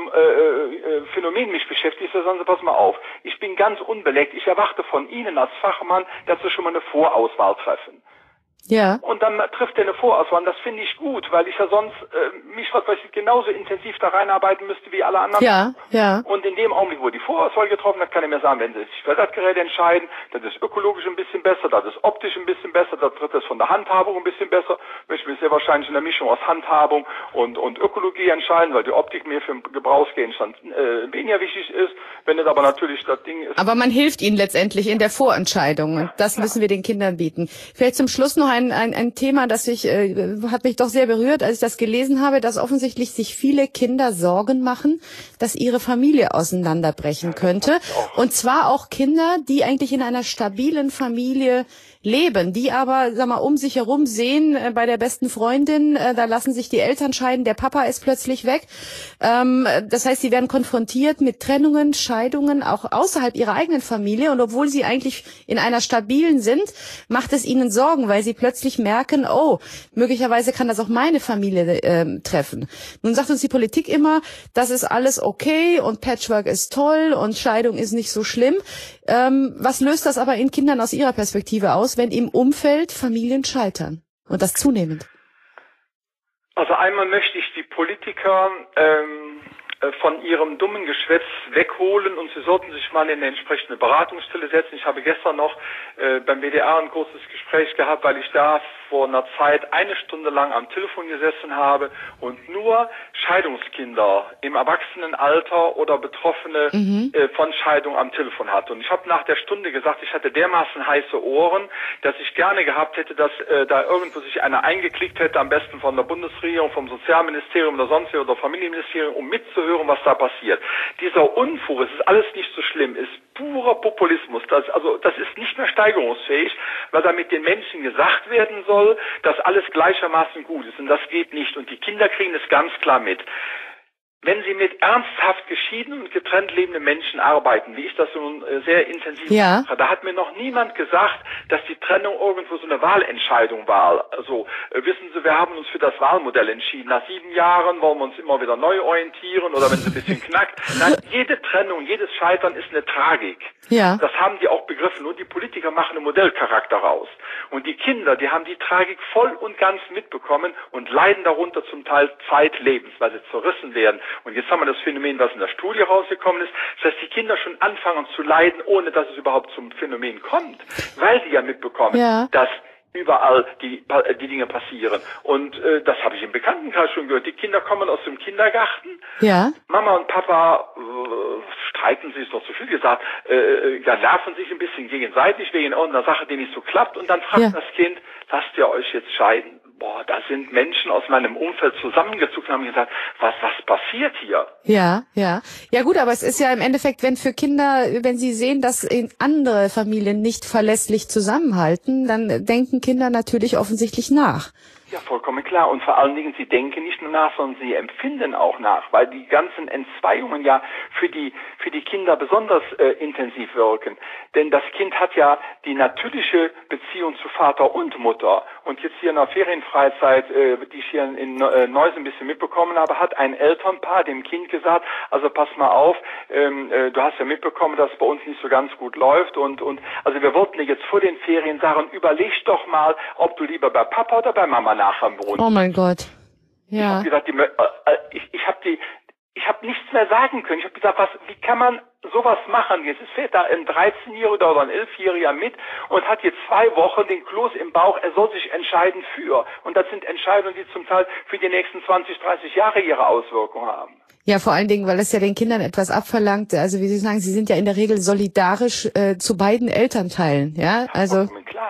Phänomen mich beschäftigt, dann sagen sie, pass mal auf, ich bin ganz unbeleckt. Ich erwarte von Ihnen als Fachmann, dass Sie schon mal eine Vorauswahl treffen. Ja. Und dann trifft er eine Vorauswahl. Das finde ich gut, weil ich ja sonst mich genauso intensiv da reinarbeiten müsste wie alle anderen. Ja, ja. Und in dem Augenblick, wo die Vorauswahl getroffen hat, kann er mir sagen, wenn sie sich für das Gerät entscheiden, das ist ökologisch ein bisschen besser, das ist optisch ein bisschen besser, das dritte ist von der Handhabung ein bisschen besser. Möchte mich sehr wahrscheinlich in der Mischung aus Handhabung und Ökologie entscheiden, weil die Optik mir für den Gebrauchsgegenstand weniger wichtig ist. Wenn es aber natürlich das Ding ist. Aber man hilft ihnen letztendlich in der Vorentscheidung. Und das müssen wir den Kindern bieten. Vielleicht zum Schluss noch ein Thema, das hat mich doch sehr berührt, als ich das gelesen habe, dass offensichtlich sich viele Kinder Sorgen machen, dass ihre Familie auseinanderbrechen könnte. Und zwar auch Kinder, die eigentlich in einer stabilen Familie leben, die aber, sag mal, um sich herum sehen, bei der besten Freundin, da lassen sich die Eltern scheiden, der Papa ist plötzlich weg. Das heißt, sie werden konfrontiert mit Trennungen, Scheidungen, auch außerhalb ihrer eigenen Familie. Und obwohl sie eigentlich in einer stabilen sind, macht es ihnen Sorgen, weil sie plötzlich merken, oh, möglicherweise kann das auch meine Familie treffen. Nun sagt uns die Politik immer, das ist alles okay und Patchwork ist toll und Scheidung ist nicht so schlimm. Was löst das aber in Kindern aus ihrer Perspektive aus, wenn im Umfeld Familien scheitern? Und das zunehmend. Also einmal möchte ich die Politiker von ihrem dummen Geschwätz wegholen und sie sollten sich mal in eine entsprechende Beratungsstelle setzen. Ich habe gestern noch beim WDR ein großes Gespräch gehabt, weil ich da vor einer Zeit 1 Stunde lang am Telefon gesessen habe und nur Scheidungskinder im Erwachsenenalter oder Betroffene von Scheidung am Telefon hatte. Und ich habe nach der Stunde gesagt, ich hatte dermaßen heiße Ohren, dass ich gerne gehabt hätte, dass da irgendwo sich einer eingeklickt hätte, am besten von der Bundesregierung, vom Sozialministerium oder sonst oder Familienministerium, um mitzuhören, was da passiert. Dieser Unfug, es ist alles nicht so schlimm, ist purer Populismus. Das ist nicht mehr steigerungsfähig, weil damit den Menschen gesagt werden soll, dass alles gleichermaßen gut ist. Und das geht nicht. Und die Kinder kriegen es ganz klar mit. Wenn Sie mit ernsthaft geschiedenen und getrennt lebenden Menschen arbeiten, wie ich das nun sehr intensiv mache, da hat mir noch niemand gesagt, dass die Trennung irgendwo so eine Wahlentscheidung war. Also wissen Sie, wir haben uns für das Wahlmodell entschieden. Nach 7 Jahren wollen wir uns immer wieder neu orientieren oder wenn es ein bisschen knackt. Nein, jede Trennung, jedes Scheitern ist eine Tragik. Ja. Das haben die auch begriffen. Und die Politiker machen einen Modellcharakter raus. Und die Kinder, die haben die Tragik voll und ganz mitbekommen und leiden darunter zum Teil zeitlebens, weil sie zerrissen werden. Und jetzt haben wir das Phänomen, was in der Studie rausgekommen ist, dass die Kinder schon anfangen zu leiden, ohne dass es überhaupt zum Phänomen kommt, weil sie ja mitbekommen, dass überall die Dinge passieren. Und das habe ich im Bekanntenkreis schon gehört. Die Kinder kommen aus dem Kindergarten. Ja. Mama und Papa streiten sich, ist noch zu viel gesagt, nerven sich ein bisschen gegenseitig wegen irgendeiner Sache, die nicht so klappt. Und dann fragt das Kind, lasst ihr euch jetzt scheiden? Boah, da sind Menschen aus meinem Umfeld zusammengezuckt und haben gesagt, was passiert hier? Ja, ja. Ja gut, aber es ist ja im Endeffekt, wenn sie sehen, dass andere Familien nicht verlässlich zusammenhalten, dann denken Kinder natürlich offensichtlich nach. Ja, vollkommen klar. Und vor allen Dingen, sie denken nicht nur nach, sondern sie empfinden auch nach, weil die ganzen Entzweiungen ja für die Kinder besonders intensiv wirken. Denn das Kind hat ja die natürliche Beziehung zu Vater und Mutter. Und jetzt hier in der Ferienfreizeit, die ich hier in Neuss ein bisschen mitbekommen habe, hat ein Elternpaar dem Kind gesagt, also pass mal auf, du hast ja mitbekommen, dass es bei uns nicht so ganz gut läuft und also wir wollten dir jetzt vor den Ferien sagen, überleg doch mal, ob du lieber bei Papa oder bei Mama nachher wohnst. Oh mein Gott. Ja. Ich habe gesagt, ich habe nichts mehr sagen können. Ich habe gesagt, wie kann man sowas machen? Jetzt fährt da ein 13-Jähriger oder ein 11-Jähriger mit und hat jetzt 2 Wochen den Kloß im Bauch, er soll sich entscheiden für. Und das sind Entscheidungen, die zum Teil für die nächsten 20, 30 Jahre ihre Auswirkungen haben. Ja, vor allen Dingen, weil es ja den Kindern etwas abverlangt. Also wie Sie sagen, sie sind ja in der Regel solidarisch zu beiden Elternteilen. Ja, also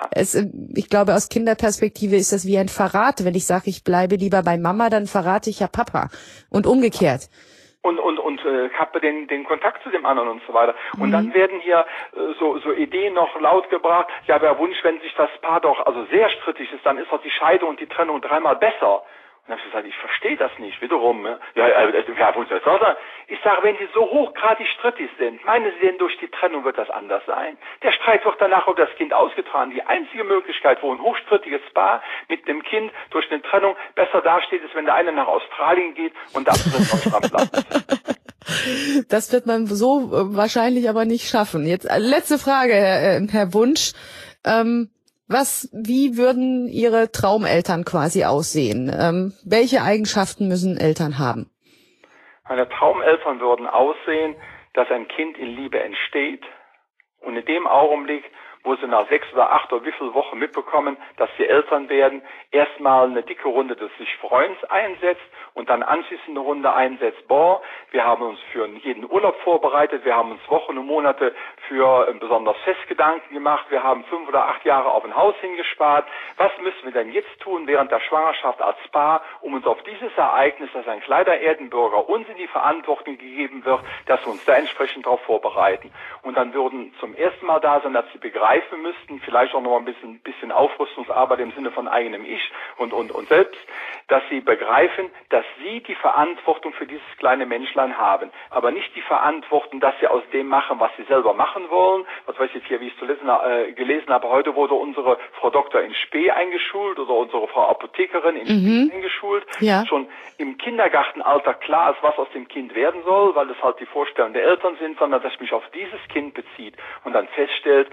ich glaube, aus Kinderperspektive ist das wie ein Verrat. Wenn ich sage, ich bleibe lieber bei Mama, dann verrate ich ja Papa. Und umgekehrt. Und habe den Kontakt zu dem anderen und so weiter. Und dann werden hier so Ideen noch laut gebracht. Ja, wäre Wunsch, wenn sich das Paar doch also sehr strittig ist, dann ist doch die Scheidung und die Trennung 3-mal besser. Und dann habe ich gesagt, ich verstehe das nicht. Wiederum, ich sage, wenn sie so hochgradig strittig sind, meinen Sie denn, durch die Trennung wird das anders sein? Der Streit wird danach über das Kind ausgetragen. Die einzige Möglichkeit, wo ein hochstrittiges Paar mit einem Kind durch eine Trennung besser dasteht, ist, wenn der eine nach Australien geht und der andere in Deutschland bleibt. Das wird man so wahrscheinlich aber nicht schaffen. Jetzt letzte Frage, Herr Wunsch. Wie würden Ihre Traumeltern quasi aussehen? Welche Eigenschaften müssen Eltern haben? Meine Traumeltern würden aussehen, dass ein Kind in Liebe entsteht und in dem Augenblick, wo sie nach 6 oder 8 oder wie viele Wochen mitbekommen, dass sie Eltern werden, erstmal eine dicke Runde des Sich-Freuens einsetzt und dann anschließend eine Runde einsetzt. Wir haben uns für jeden Urlaub vorbereitet, wir haben uns Wochen und Monate für ein besonders Festgedanken gemacht, wir haben 5 oder 8 Jahre auf ein Haus hingespart. Was müssen wir denn jetzt tun während der Schwangerschaft als Paar, um uns auf dieses Ereignis, das ein kleiner Erdenbürger uns in die Verantwortung gegeben wird, dass wir uns da entsprechend darauf vorbereiten. Und dann würden zum ersten Mal da sein, dass sie begreifen müssten, vielleicht auch noch ein bisschen Aufrüstungsarbeit im Sinne von eigenem Ich und selbst, dass sie begreifen, dass sie die Verantwortung für dieses kleine Menschlein haben, aber nicht die Verantwortung, dass sie aus dem machen, was sie selber machen wollen. Was weiß ich hier, wie ich zuletzt gelesen habe, heute wurde unsere Frau Doktor in Spee eingeschult oder unsere Frau Apothekerin in Spee eingeschult. Ja. Schon im Kindergartenalter klar ist, was aus dem Kind werden soll, weil es halt die Vorstellungen der Eltern sind, sondern dass sich mich auf dieses Kind bezieht und dann feststellt, dass ein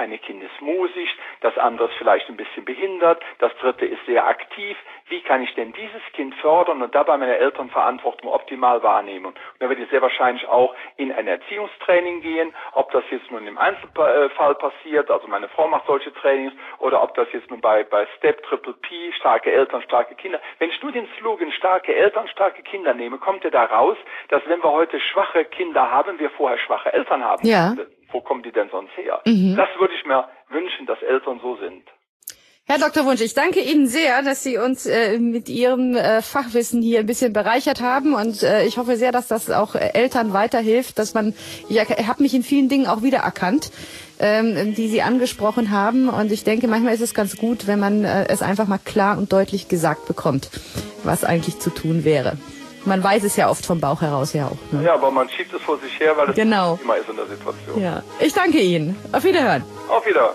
eine Kind ist musisch, das andere ist vielleicht ein bisschen behindert, das dritte ist sehr aktiv. Wie kann ich denn dieses Kind fördern und dabei meine Elternverantwortung optimal wahrnehmen? Und da werde ich sehr wahrscheinlich auch in ein Erziehungstraining gehen, ob das jetzt nun im Einzelfall passiert, also meine Frau macht solche Trainings, oder ob das jetzt nun bei Step, Triple P, starke Eltern, starke Kinder. Wenn ich nur den Slogan starke Eltern, starke Kinder nehme, kommt ja da raus, dass wenn wir heute schwache Kinder haben, wir vorher schwache Eltern haben. Ja. Wo kommen die denn sonst her? Das würde ich mir wünschen, dass Eltern so sind. Herr Dr. Wunsch, ich danke Ihnen sehr, dass Sie uns mit Ihrem Fachwissen hier ein bisschen bereichert haben, und ich hoffe sehr, dass das auch Eltern weiterhilft, dass ich habe mich in vielen Dingen auch wiedererkannt, die Sie angesprochen haben, und ich denke, manchmal ist es ganz gut, wenn man es einfach mal klar und deutlich gesagt bekommt, was eigentlich zu tun wäre. Man weiß es ja oft vom Bauch heraus ja auch. Ne? Ja, aber man schiebt es vor sich her, weil es genau immer ist in der Situation. Ja. Ich danke Ihnen. Auf Wiederhören. Auf Wiederhören.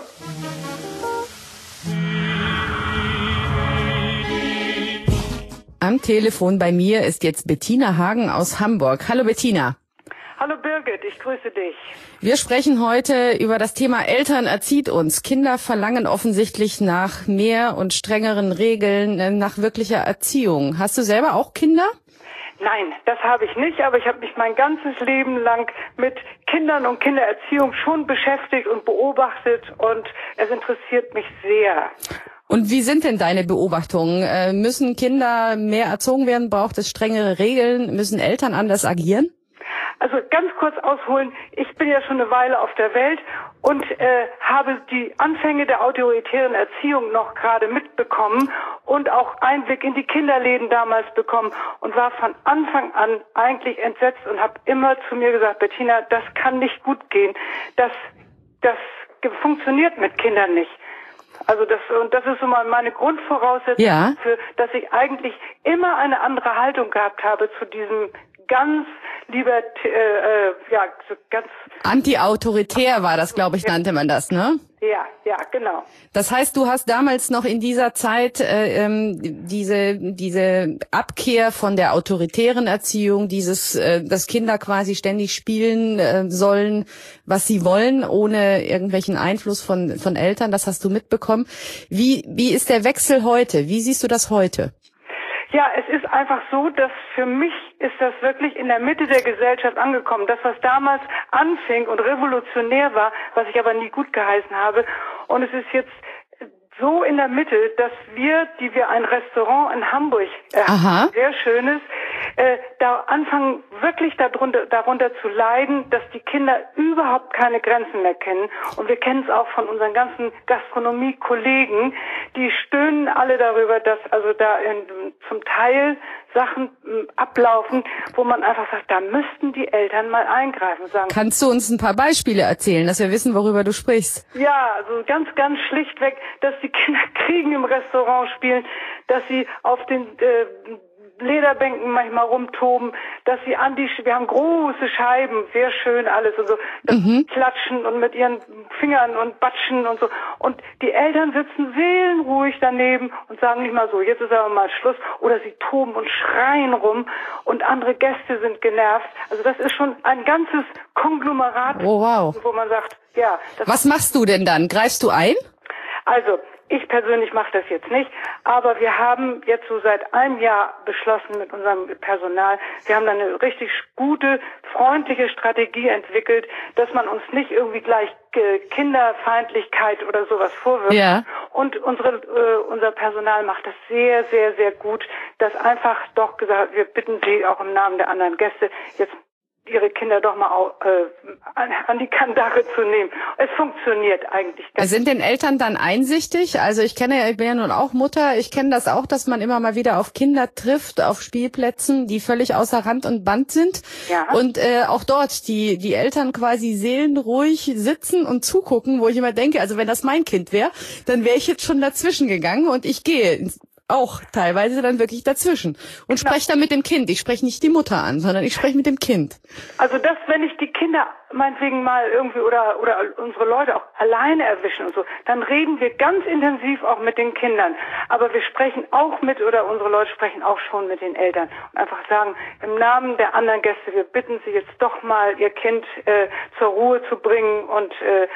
Am Telefon bei mir ist jetzt Bettina Hagen aus Hamburg. Hallo Bettina. Hallo Birgit, ich grüße dich. Wir sprechen heute über das Thema Eltern erzieht uns. Kinder verlangen offensichtlich nach mehr und strengeren Regeln, nach wirklicher Erziehung. Hast du selber auch Kinder? Nein, das habe ich nicht, aber ich habe mich mein ganzes Leben lang mit Kindern und Kindererziehung schon beschäftigt und beobachtet, und es interessiert mich sehr. Und wie sind denn deine Beobachtungen? Müssen Kinder mehr erzogen werden? Braucht es strengere Regeln? Müssen Eltern anders agieren? Also ganz kurz ausholen, ich bin ja schon eine Weile auf der Welt und habe die Anfänge der autoritären Erziehung noch gerade mitbekommen und auch Einblick in die Kinderläden damals bekommen und war von Anfang an eigentlich entsetzt und habe immer zu mir gesagt, Bettina, das kann nicht gut gehen. Das funktioniert mit Kindern nicht. Also das ist so mal meine Grundvoraussetzung dafür, dass ich eigentlich immer eine andere Haltung gehabt habe zu diesem ganz ganz anti-autoritär war das, glaube ich, nannte man das, ne? Ja, genau. Das heißt, du hast damals noch in dieser Zeit diese Abkehr von der autoritären Erziehung, dass Kinder quasi ständig spielen sollen, was sie wollen, ohne irgendwelchen Einfluss von Eltern, das hast du mitbekommen. Wie ist der Wechsel heute? Wie siehst du das heute? Ja, es ist einfach so, dass für mich ist das wirklich in der Mitte der Gesellschaft angekommen. Das, was damals anfing und revolutionär war, was ich aber nie gut geheißen habe. Und es ist jetzt so in der Mitte, dass die wir ein Restaurant in Hamburg haben, sehr schönes, da anfangen wirklich darunter zu leiden, dass die Kinder überhaupt keine Grenzen mehr kennen. Und wir kennen es auch von unseren ganzen Gastronomie-Kollegen, die stöhnen alle darüber, dass also da zum Teil Sachen ablaufen, wo man einfach sagt, da müssten die Eltern mal eingreifen und sagen. Kannst du uns ein paar Beispiele erzählen, dass wir wissen, worüber du sprichst? Ja, also ganz, ganz schlichtweg, dass die Kinder Kriegen im Restaurant spielen, dass sie auf den Lederbänken manchmal rumtoben, dass sie wir haben große Scheiben, sehr schön alles und so, dass sie klatschen und mit ihren Fingern und batschen und so. Und die Eltern sitzen seelenruhig daneben und sagen nicht mal so, jetzt ist aber mal Schluss. Oder sie toben und schreien rum und andere Gäste sind genervt. Also das ist schon ein ganzes Konglomerat, wo man sagt, ja. Was machst du denn dann? Greifst du ein? Also, ich persönlich mache das jetzt nicht, aber wir haben jetzt so seit einem Jahr beschlossen mit unserem Personal, wir haben dann eine richtig gute, freundliche Strategie entwickelt, dass man uns nicht irgendwie gleich Kinderfeindlichkeit oder sowas vorwirft. Ja. Und unser Personal macht das sehr, sehr, sehr gut, dass einfach doch gesagt, wir bitten Sie auch im Namen der anderen Gäste, jetzt ihre Kinder doch mal an die Kandare zu nehmen. Es funktioniert eigentlich ganz gut. Sind denn Eltern dann einsichtig? Also ich bin ja nun auch Mutter, ich kenne das auch, dass man immer mal wieder auf Kinder trifft, auf Spielplätzen, die völlig außer Rand und Band sind. Ja. Und auch dort die Eltern quasi seelenruhig sitzen und zugucken, wo ich immer denke, also wenn das mein Kind wäre, dann wäre ich jetzt schon dazwischen gegangen und ich gehe auch teilweise dann wirklich dazwischen und spreche dann mit dem Kind. Ich spreche nicht die Mutter an, sondern ich spreche mit dem Kind. Also wenn ich die Kinder meinetwegen mal irgendwie oder unsere Leute auch alleine erwischen und so, dann reden wir ganz intensiv auch mit den Kindern. Aber wir sprechen auch unsere Leute sprechen auch schon mit den Eltern und einfach sagen, im Namen der anderen Gäste, wir bitten Sie jetzt doch mal, Ihr Kind zur Ruhe zu bringen und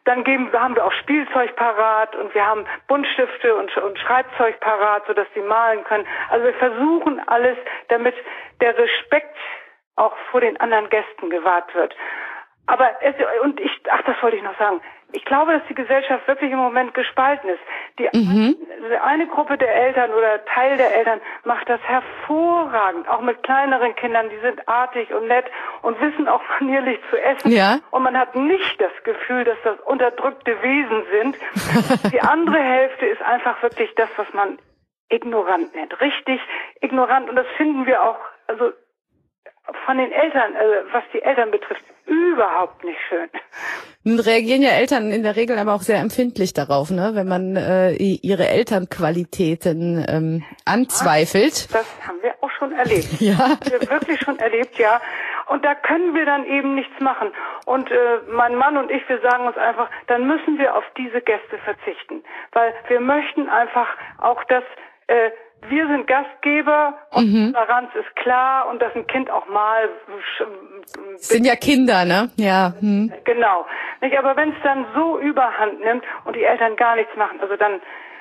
Dann haben wir auch Spielzeug parat und wir haben Buntstifte und Schreibzeug parat, sodass sie malen können. Also wir versuchen alles, damit der Respekt auch vor den anderen Gästen gewahrt wird. Aber das wollte ich noch sagen. Ich glaube, dass die Gesellschaft wirklich im Moment gespalten ist. Die eine Gruppe der Eltern oder Teil der Eltern macht das hervorragend, auch mit kleineren Kindern. Die sind artig und nett und wissen auch manierlich zu essen. Ja. Und man hat nicht das Gefühl, dass das unterdrückte Wesen sind. Die andere Hälfte ist einfach wirklich das, was man ignorant nennt. Richtig ignorant. Und das finden wir auch, also von den Eltern, was die Eltern betrifft, überhaupt nicht schön. Nun reagieren ja Eltern in der Regel aber auch sehr empfindlich darauf, ne? Wenn man ihre Elternqualitäten anzweifelt. Das haben wir auch schon erlebt. Ja. Das haben wir wirklich schon erlebt, ja. Und da können wir dann eben nichts machen. Und mein Mann und ich, wir sagen uns einfach, dann müssen wir auf diese Gäste verzichten. Weil wir möchten einfach auch, dass wir sind Gastgeber und Toleranz ist klar und dass ein Kind auch mal sind ja Kinder, ne? Ja. Genau. Nicht, aber wenn es dann so überhand nimmt und die Eltern gar nichts machen, also dann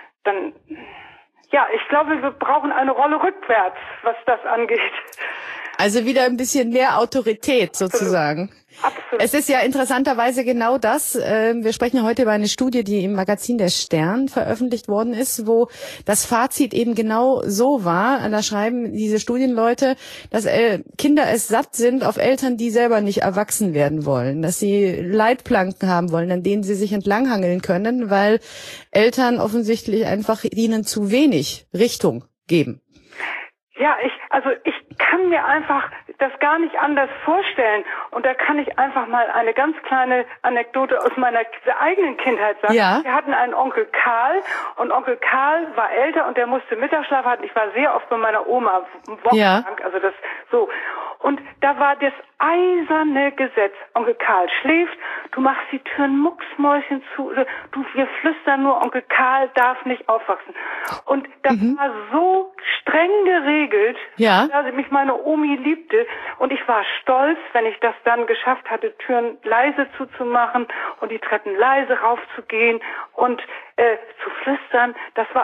ja, ich glaube, wir brauchen eine Rolle rückwärts, was das angeht. Also wieder ein bisschen mehr Autorität sozusagen. Absolut. Es ist ja interessanterweise genau das. Wir sprechen ja heute über eine Studie, die im Magazin Der Stern veröffentlicht worden ist, wo das Fazit eben genau so war. Da schreiben diese Studienleute, dass Kinder es satt sind auf Eltern, die selber nicht erwachsen werden wollen, dass sie Leitplanken haben wollen, an denen sie sich entlanghangeln können, weil Eltern offensichtlich einfach ihnen zu wenig Richtung geben. Ja, ich kann mir einfach das gar nicht anders vorstellen. Und da kann ich einfach mal eine ganz kleine Anekdote aus meiner eigenen Kindheit sagen. Ja. Wir hatten einen Onkel Karl und Onkel Karl war älter und der musste Mittagsschlaf haben. Ich war sehr oft bei meiner Oma wochenlang, also das so. Und da war das eiserne Gesetz. Onkel Karl schläft, du machst die Türen mucksmäuschen zu, wir flüstern nur, Onkel Karl darf nicht aufwachsen. Und das war so streng geregelt, dass mich meine Omi liebte. Und ich war stolz, wenn ich das dann geschafft hatte, Türen leise zuzumachen und die Treppen leise raufzugehen und zu flüstern. Das war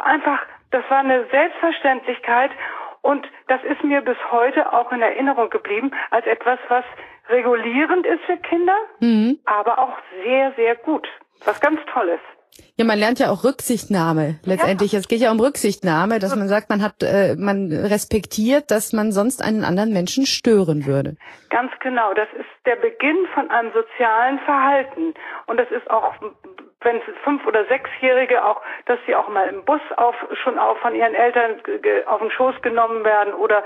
eine Selbstverständlichkeit. Und das ist mir bis heute auch in Erinnerung geblieben als etwas, was regulierend ist für Kinder, aber auch sehr, sehr gut. Was ganz Tolles. Ja, man lernt ja auch Rücksichtnahme letztendlich. Ja. Es geht ja um Rücksichtnahme, dass man sagt, man respektiert, dass man sonst einen anderen Menschen stören würde. Ganz genau. Das ist der Beginn von einem sozialen Verhalten. Und das ist auch, wenn 5- oder 6-Jährige auch, dass sie auch mal im Bus schon von ihren Eltern auf den Schoß genommen werden oder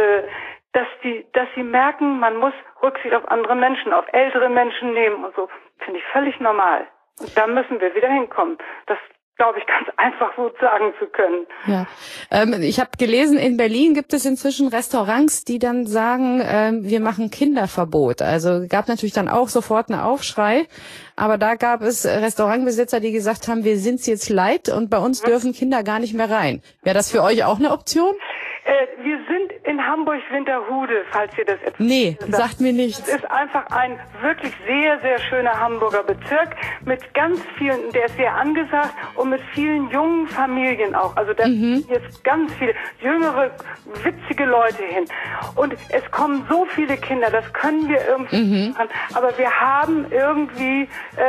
dass sie merken, man muss Rücksicht auf andere Menschen, auf ältere Menschen nehmen und so. Finde ich völlig normal. Und da müssen wir wieder hinkommen. Das glaube ich, ganz einfach gut sagen zu können. Ja, ich habe gelesen, in Berlin gibt es inzwischen Restaurants, die dann sagen, wir machen Kinderverbot. Also gab natürlich dann auch sofort einen Aufschrei, aber da gab es Restaurantbesitzer, die gesagt haben, wir sind's jetzt leid und bei uns dürfen Kinder gar nicht mehr rein. Wäre das für euch auch eine Option? Wir sind in Hamburg-Winterhude, falls ihr das etwas sagt mir nichts. Es ist einfach ein wirklich sehr, sehr schöner Hamburger Bezirk mit ganz vielen, der ist sehr angesagt und mit vielen jungen Familien auch. Also da sind jetzt ganz viele jüngere, witzige Leute hin. Und es kommen so viele Kinder, das können wir irgendwie machen. Aber wir haben irgendwie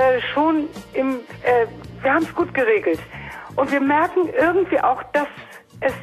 wir haben es gut geregelt. Und wir merken irgendwie auch, dass es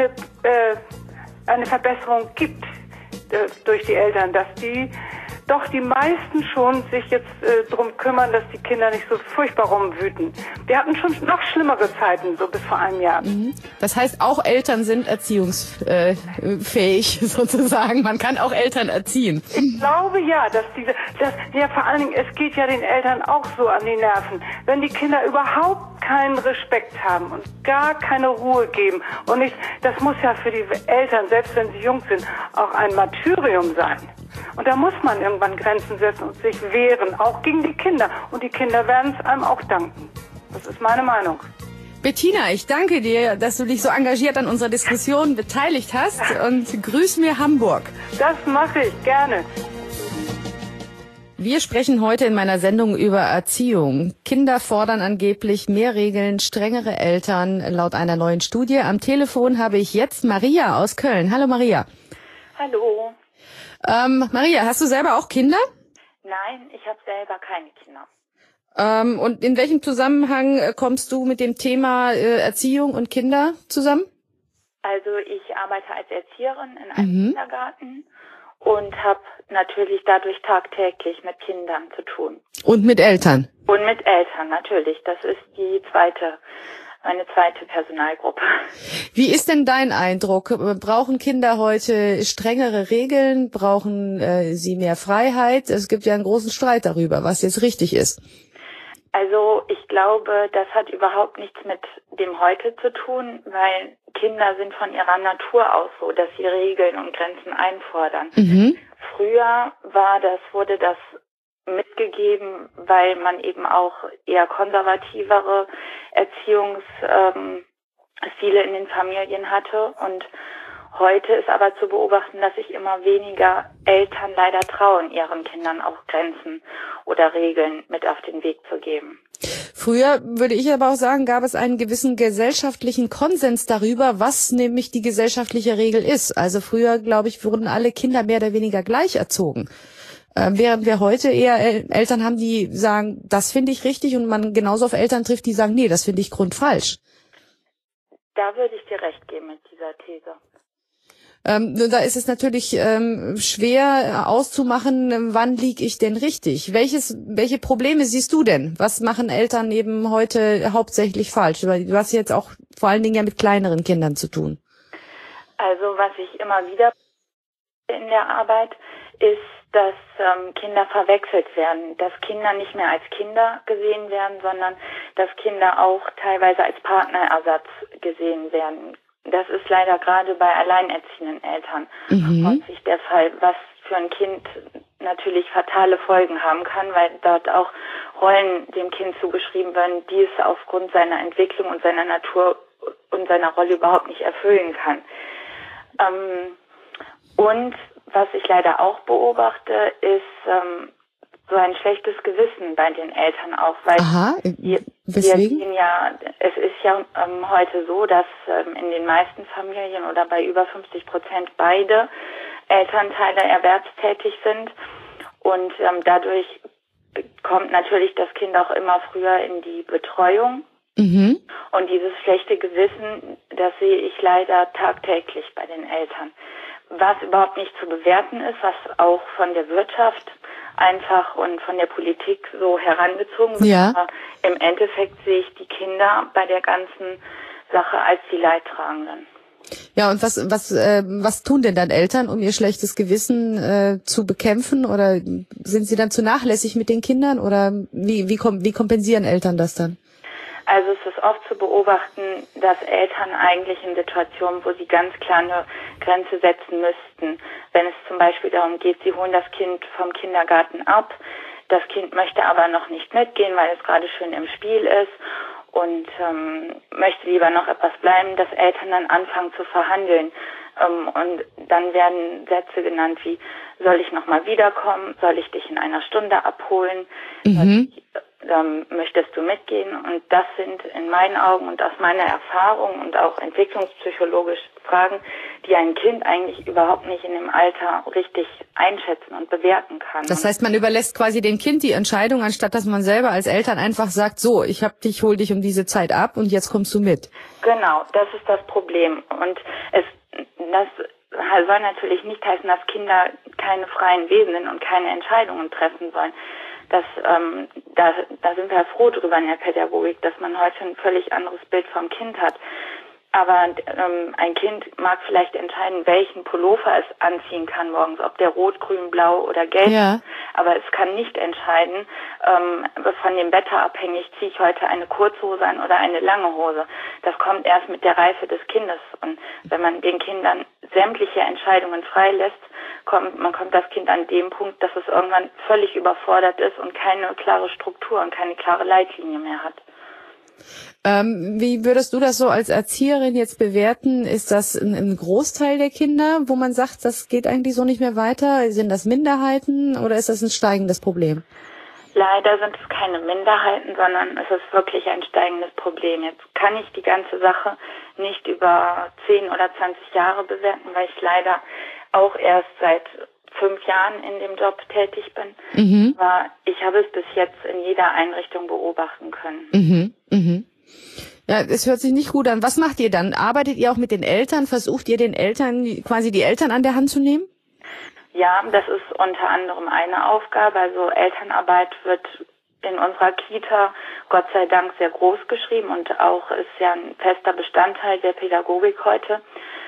eine Verbesserung gibt durch die Eltern, dass die meisten schon sich jetzt drum kümmern, dass die Kinder nicht so furchtbar rumwüten. Wir hatten schon noch schlimmere Zeiten, so bis vor einem Jahr. Das heißt, auch Eltern sind erziehungsfähig sozusagen. Man kann auch Eltern erziehen. Ich glaube ja, vor allen Dingen, es geht ja den Eltern auch so an die Nerven. Wenn die Kinder überhaupt keinen Respekt haben und gar keine Ruhe geben und nicht, das muss ja für die Eltern, selbst wenn sie jung sind, auch ein Martyrium sein. Und da muss man irgendwann Grenzen setzen und sich wehren, auch gegen die Kinder. Und die Kinder werden es einem auch danken. Das ist meine Meinung. Bettina, ich danke dir, dass du dich so engagiert an unserer Diskussion beteiligt hast und grüß mir Hamburg. Das mache ich gerne. Wir sprechen heute in meiner Sendung über Erziehung. Kinder fordern angeblich mehr Regeln, strengere Eltern, laut einer neuen Studie. Am Telefon habe ich jetzt Maria aus Köln. Hallo Maria. Hallo. Maria, hast du selber auch Kinder? Nein, ich habe selber keine Kinder. Und in welchem Zusammenhang kommst du mit dem Thema Erziehung und Kinder zusammen? Also ich arbeite als Erzieherin in einem Kindergarten und habe natürlich dadurch tagtäglich mit Kindern zu tun. Und mit Eltern? Und mit Eltern, natürlich. Das ist meine zweite Personalgruppe. Wie ist denn dein Eindruck? Brauchen Kinder heute strengere Regeln? Brauchen sie mehr Freiheit? Es gibt ja einen großen Streit darüber, was jetzt richtig ist. Also ich glaube, das hat überhaupt nichts mit dem Heute zu tun, weil Kinder sind von ihrer Natur aus so, dass sie Regeln und Grenzen einfordern. Früher wurde das mitgegeben, weil man eben auch eher konservativere Erziehungsstile in den Familien hatte. Und heute ist aber zu beobachten, dass sich immer weniger Eltern leider trauen, ihren Kindern auch Grenzen oder Regeln mit auf den Weg zu geben. Früher, würde ich aber auch sagen, gab es einen gewissen gesellschaftlichen Konsens darüber, was nämlich die gesellschaftliche Regel ist. Also früher, glaube ich, wurden alle Kinder mehr oder weniger gleich erzogen. Während wir heute eher Eltern haben, die sagen, das finde ich richtig, und man genauso auf Eltern trifft, die sagen, nee, das finde ich grundfalsch. Da würde ich dir recht geben mit dieser These. Da ist es natürlich schwer auszumachen, wann liege ich denn richtig? Welche Probleme siehst du denn? Was machen Eltern eben heute hauptsächlich falsch? Du hast jetzt auch vor allen Dingen ja mit kleineren Kindern zu tun. Also was ich immer wieder in der Arbeit ist, dass Kinder verwechselt werden, dass Kinder nicht mehr als Kinder gesehen werden, sondern dass Kinder auch teilweise als Partnerersatz gesehen werden. Das ist leider gerade bei alleinerziehenden Eltern häufig der Fall, was für ein Kind natürlich fatale Folgen haben kann, weil dort auch Rollen dem Kind zugeschrieben werden, die es aufgrund seiner Entwicklung und seiner Natur und seiner Rolle überhaupt nicht erfüllen kann. Und was ich leider auch beobachte, ist so ein schlechtes Gewissen bei den Eltern auch, weil weswegen? Es ist ja heute so, dass in den meisten Familien oder bei über 50% beide Elternteile erwerbstätig sind, und dadurch kommt natürlich das Kind auch immer früher in die Betreuung. Und dieses schlechte Gewissen, das sehe ich leider tagtäglich bei den Eltern. Was überhaupt nicht zu bewerten ist, was auch von der Wirtschaft einfach und von der Politik so herangezogen wird. Ja. Aber im Endeffekt sehe ich die Kinder bei der ganzen Sache als die Leidtragenden. Ja, und was tun denn dann Eltern, um ihr schlechtes Gewissen zu bekämpfen? Oder sind sie dann zu nachlässig mit den Kindern? Oder wie kompensieren Eltern das dann? Also es ist oft zu beobachten, dass Eltern eigentlich in Situationen, wo sie ganz klar eine Grenze setzen müssten, wenn es zum Beispiel darum geht, sie holen das Kind vom Kindergarten ab, das Kind möchte aber noch nicht mitgehen, weil es gerade schön im Spiel ist und möchte lieber noch etwas bleiben, dass Eltern dann anfangen zu verhandeln. Und dann werden Sätze genannt wie, soll ich nochmal wiederkommen, soll ich dich in einer Stunde abholen, möchtest du mitgehen? Und das sind in meinen Augen und aus meiner Erfahrung und auch entwicklungspsychologisch Fragen, die ein Kind eigentlich überhaupt nicht in dem Alter richtig einschätzen und bewerten kann. Das heißt, man überlässt quasi dem Kind die Entscheidung, anstatt dass man selber als Eltern einfach sagt, so, hol dich um diese Zeit ab und jetzt kommst du mit. Genau, das ist das Problem. Und das soll natürlich nicht heißen, dass Kinder keine freien Wesen sind und keine Entscheidungen treffen sollen. Da sind wir froh drüber in der Pädagogik, dass man heute ein völlig anderes Bild vom Kind hat. Aber ein Kind mag vielleicht entscheiden, welchen Pullover es anziehen kann morgens, ob der rot, grün, blau oder gelb. Ja. Aber es kann nicht entscheiden, von dem Wetter abhängig, ziehe ich heute eine Kurzhose an oder eine lange Hose. Das kommt erst mit der Reife des Kindes. Und wenn man den Kindern sämtliche Entscheidungen freilässt, kommt das Kind an dem Punkt, dass es irgendwann völlig überfordert ist und keine klare Struktur und keine klare Leitlinie mehr hat. Wie würdest du das so als Erzieherin jetzt bewerten? Ist das ein Großteil der Kinder, wo man sagt, das geht eigentlich so nicht mehr weiter? Sind das Minderheiten oder ist das ein steigendes Problem? Leider sind es keine Minderheiten, sondern es ist wirklich ein steigendes Problem. Jetzt kann ich die ganze Sache nicht über 10 oder 20 Jahre bewerten, weil ich leider auch erst seit 5 Jahren in dem Job tätig bin. Aber ich habe es bis jetzt in jeder Einrichtung beobachten können. Ja, es hört sich nicht gut an. Was macht ihr dann? Arbeitet ihr auch mit den Eltern? Versucht ihr den Eltern, quasi die Eltern an der Hand zu nehmen? Ja, das ist unter anderem eine Aufgabe. Also Elternarbeit wird in unserer Kita Gott sei Dank sehr groß geschrieben und auch ist ja ein fester Bestandteil der Pädagogik heute.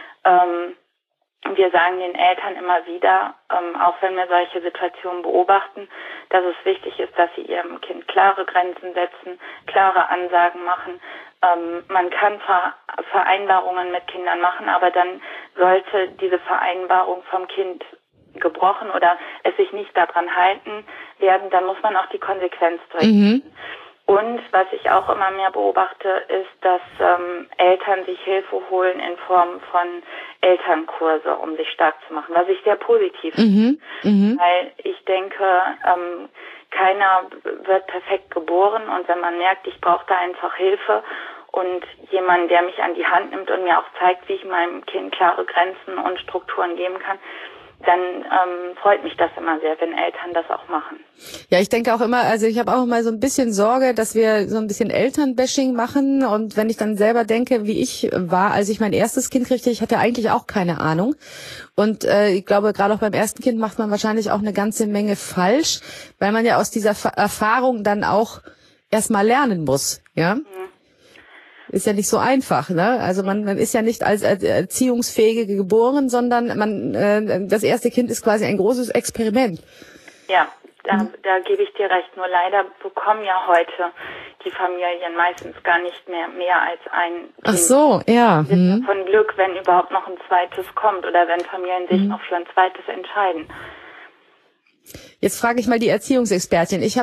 Wir sagen den Eltern immer wieder, auch wenn wir solche Situationen beobachten, dass es wichtig ist, dass sie ihrem Kind klare Grenzen setzen, klare Ansagen machen. Man kann Vereinbarungen mit Kindern machen, aber dann sollte diese Vereinbarung vom Kind gebrochen oder es sich nicht daran halten werden, dann muss man auch die Konsequenz durchziehen. Und was ich auch immer mehr beobachte, ist, dass Eltern sich Hilfe holen in Form von Elternkurse, um sich stark zu machen, was ich sehr positiv finde. Weil ich denke, keiner wird perfekt geboren und wenn man merkt, ich brauche da einfach Hilfe und jemand, der mich an die Hand nimmt und mir auch zeigt, wie ich meinem Kind klare Grenzen und Strukturen geben kann, dann freut mich das immer sehr, wenn Eltern das auch machen. Ja, ich denke auch immer, also ich habe auch immer so ein bisschen Sorge, dass wir so ein bisschen Elternbashing machen und wenn ich dann selber denke, wie ich war, als ich mein erstes Kind kriegte, ich hatte eigentlich auch keine Ahnung und ich glaube, gerade auch beim ersten Kind macht man wahrscheinlich auch eine ganze Menge falsch, weil man ja aus dieser Erfahrung dann auch erstmal lernen muss, ja? Ist ja nicht so einfach, ne? Also man ist ja nicht als Erziehungsfähige geboren, sondern das erste Kind ist quasi ein großes Experiment. Ja, da gebe ich dir recht. Nur leider bekommen ja heute die Familien meistens gar nicht mehr als ein Kind. Ach so, ja. Von Glück, wenn überhaupt noch ein zweites kommt oder wenn Familien sich noch für ein zweites entscheiden. Jetzt frage ich mal die Erziehungsexpertin. Ich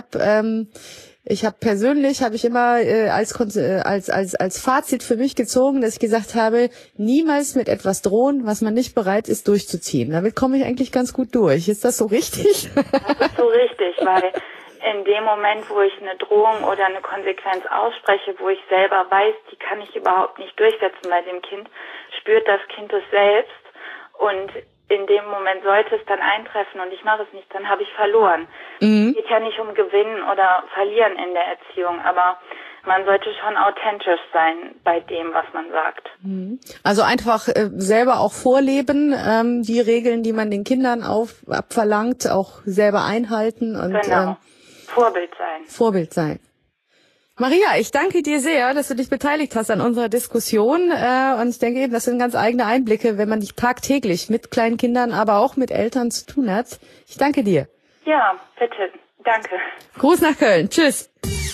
habe immer als Fazit für mich gezogen, dass ich gesagt habe, niemals mit etwas drohen, was man nicht bereit ist durchzuziehen. Damit komme ich eigentlich ganz gut durch. Ist das so richtig? Das ist so richtig, weil in dem Moment, wo ich eine Drohung oder eine Konsequenz ausspreche, wo ich selber weiß, die kann ich überhaupt nicht durchsetzen bei dem Kind, spürt das Kind es selbst und in dem Moment sollte es dann eintreffen und ich mache es nicht, dann habe ich verloren. Es geht ja nicht um Gewinnen oder Verlieren in der Erziehung, aber man sollte schon authentisch sein bei dem, was man sagt. Also einfach selber auch vorleben, die Regeln, die man den Kindern abverlangt, auch selber einhalten und Vorbild sein. Maria, ich danke dir sehr, dass du dich beteiligt hast an unserer Diskussion. Und ich denke eben, das sind ganz eigene Einblicke, wenn man nicht tagtäglich mit kleinen Kindern, aber auch mit Eltern zu tun hat. Ich danke dir. Ja, bitte. Danke. Gruß nach Köln. Tschüss.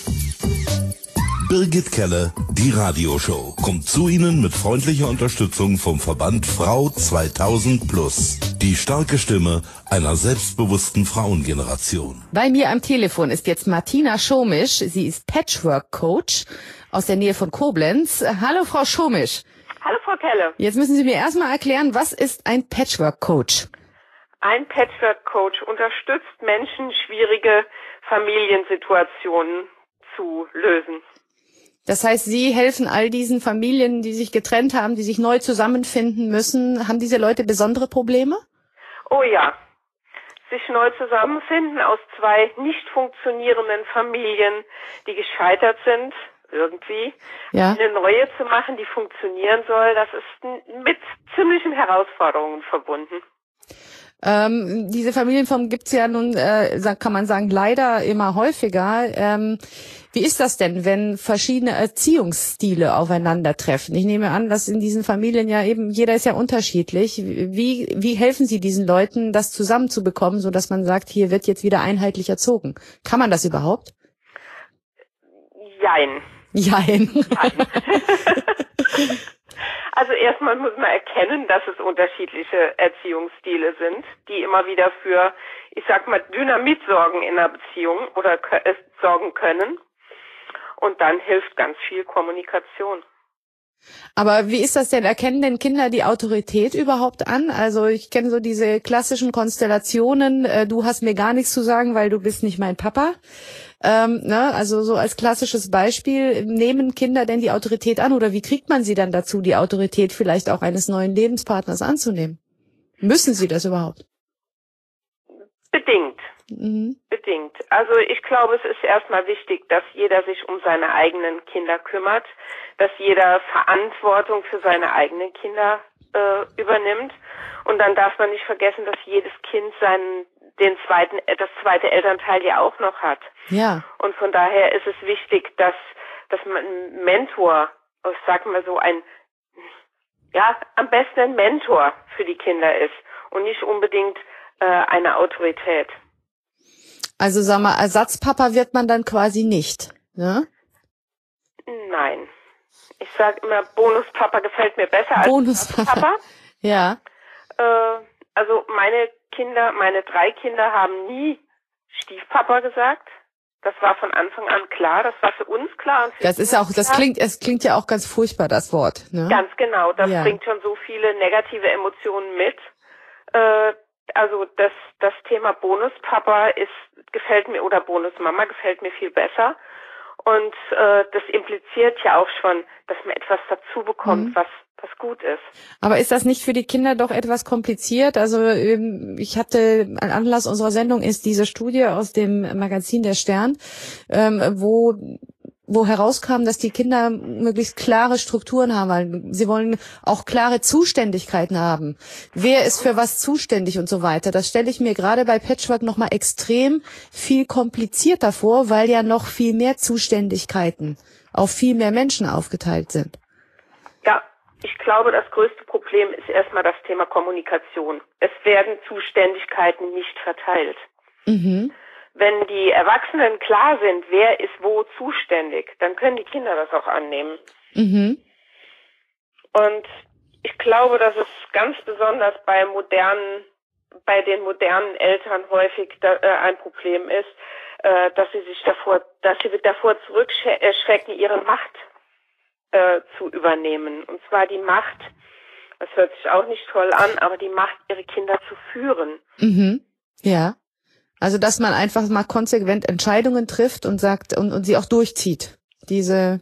Birgit Kelle, die Radioshow, kommt zu Ihnen mit freundlicher Unterstützung vom Verband Frau 2000+. Die starke Stimme einer selbstbewussten Frauengeneration. Bei mir am Telefon ist jetzt Martina Schomisch. Sie ist Patchwork-Coach aus der Nähe von Koblenz. Hallo, Frau Schomisch. Hallo, Frau Kelle. Jetzt müssen Sie mir erstmal erklären, was ist ein Patchwork-Coach? Ein Patchwork-Coach unterstützt Menschen, schwierige Familiensituationen zu lösen. Das heißt, Sie helfen all diesen Familien, die sich getrennt haben, die sich neu zusammenfinden müssen. Haben diese Leute besondere Probleme? Oh ja. Sich neu zusammenfinden aus zwei nicht funktionierenden Familien, die gescheitert sind, irgendwie. Ja. Eine neue zu machen, die funktionieren soll, das ist mit ziemlichen Herausforderungen verbunden. Diese Familienform gibt's ja nun, kann man sagen, leider immer häufiger. Wie ist das denn, wenn verschiedene Erziehungsstile aufeinandertreffen? Ich nehme an, dass in diesen Familien ja eben, jeder ist ja unterschiedlich. Wie helfen Sie diesen Leuten, das zusammenzubekommen, so dass man sagt, hier wird jetzt wieder einheitlich erzogen? Kann man das überhaupt? Jein. Also erstmal muss man erkennen, dass es unterschiedliche Erziehungsstile sind, die immer wieder für, ich sag mal, Dynamit sorgen in einer Beziehung oder sorgen können. Und dann hilft ganz viel Kommunikation. Aber wie ist das denn? Erkennen denn Kinder die Autorität überhaupt an? Also ich kenne so diese klassischen Konstellationen, du hast mir gar nichts zu sagen, weil du bist nicht mein Papa. Also so als klassisches Beispiel, nehmen Kinder denn die Autorität an oder wie kriegt man sie dann dazu, die Autorität vielleicht auch eines neuen Lebenspartners anzunehmen? Müssen sie das überhaupt? Bedingt. Bedingt. Also ich glaube, es ist erstmal wichtig, dass jeder sich um seine eigenen Kinder kümmert, dass jeder Verantwortung für seine eigenen Kinder übernimmt. Und dann darf man nicht vergessen, dass jedes Kind das zweite Elternteil ja auch noch hat. Ja. Und von daher ist es wichtig, dass man ein Mentor, ich sag mal so am besten ein Mentor für die Kinder ist und nicht unbedingt eine Autorität. Also sag mal, Ersatzpapa wird man dann quasi nicht, ne? Nein. Ich sage immer, Bonuspapa gefällt mir besser als Ersatzpapa. Ja. Also meine 3 Kinder haben nie Stiefpapa gesagt. Das war von Anfang an klar, das war für uns klar. Und es klingt ja auch ganz furchtbar, das Wort, ne? Ganz genau, das bringt schon so viele negative Emotionen mit. Also das Thema Bonuspapa gefällt mir oder Bonusmama gefällt mir viel besser. Und das impliziert ja auch schon, dass man etwas dazu bekommt, was gut ist. Aber ist das nicht für die Kinder doch etwas kompliziert? Also ein Anlass unserer Sendung ist diese Studie aus dem Magazin Der Stern, wo herauskam, dass die Kinder möglichst klare Strukturen haben, weil sie wollen auch klare Zuständigkeiten haben. Wer ist für was zuständig und so weiter. Das stelle ich mir gerade bei Patchwork nochmal extrem viel komplizierter vor, weil ja noch viel mehr Zuständigkeiten auf viel mehr Menschen aufgeteilt sind. Ja, ich glaube, das größte Problem ist erstmal das Thema Kommunikation. Es werden Zuständigkeiten nicht verteilt. Wenn die Erwachsenen klar sind, wer ist wo zuständig, dann können die Kinder das auch annehmen. Und ich glaube, dass es ganz besonders bei den modernen Eltern häufig ein Problem ist, dass sie davor zurückschrecken, ihre Macht zu übernehmen. Und zwar die Macht, das hört sich auch nicht toll an, aber die Macht, ihre Kinder zu führen. Ja. Also, dass man einfach mal konsequent Entscheidungen trifft und sagt und sie auch durchzieht. Richtig.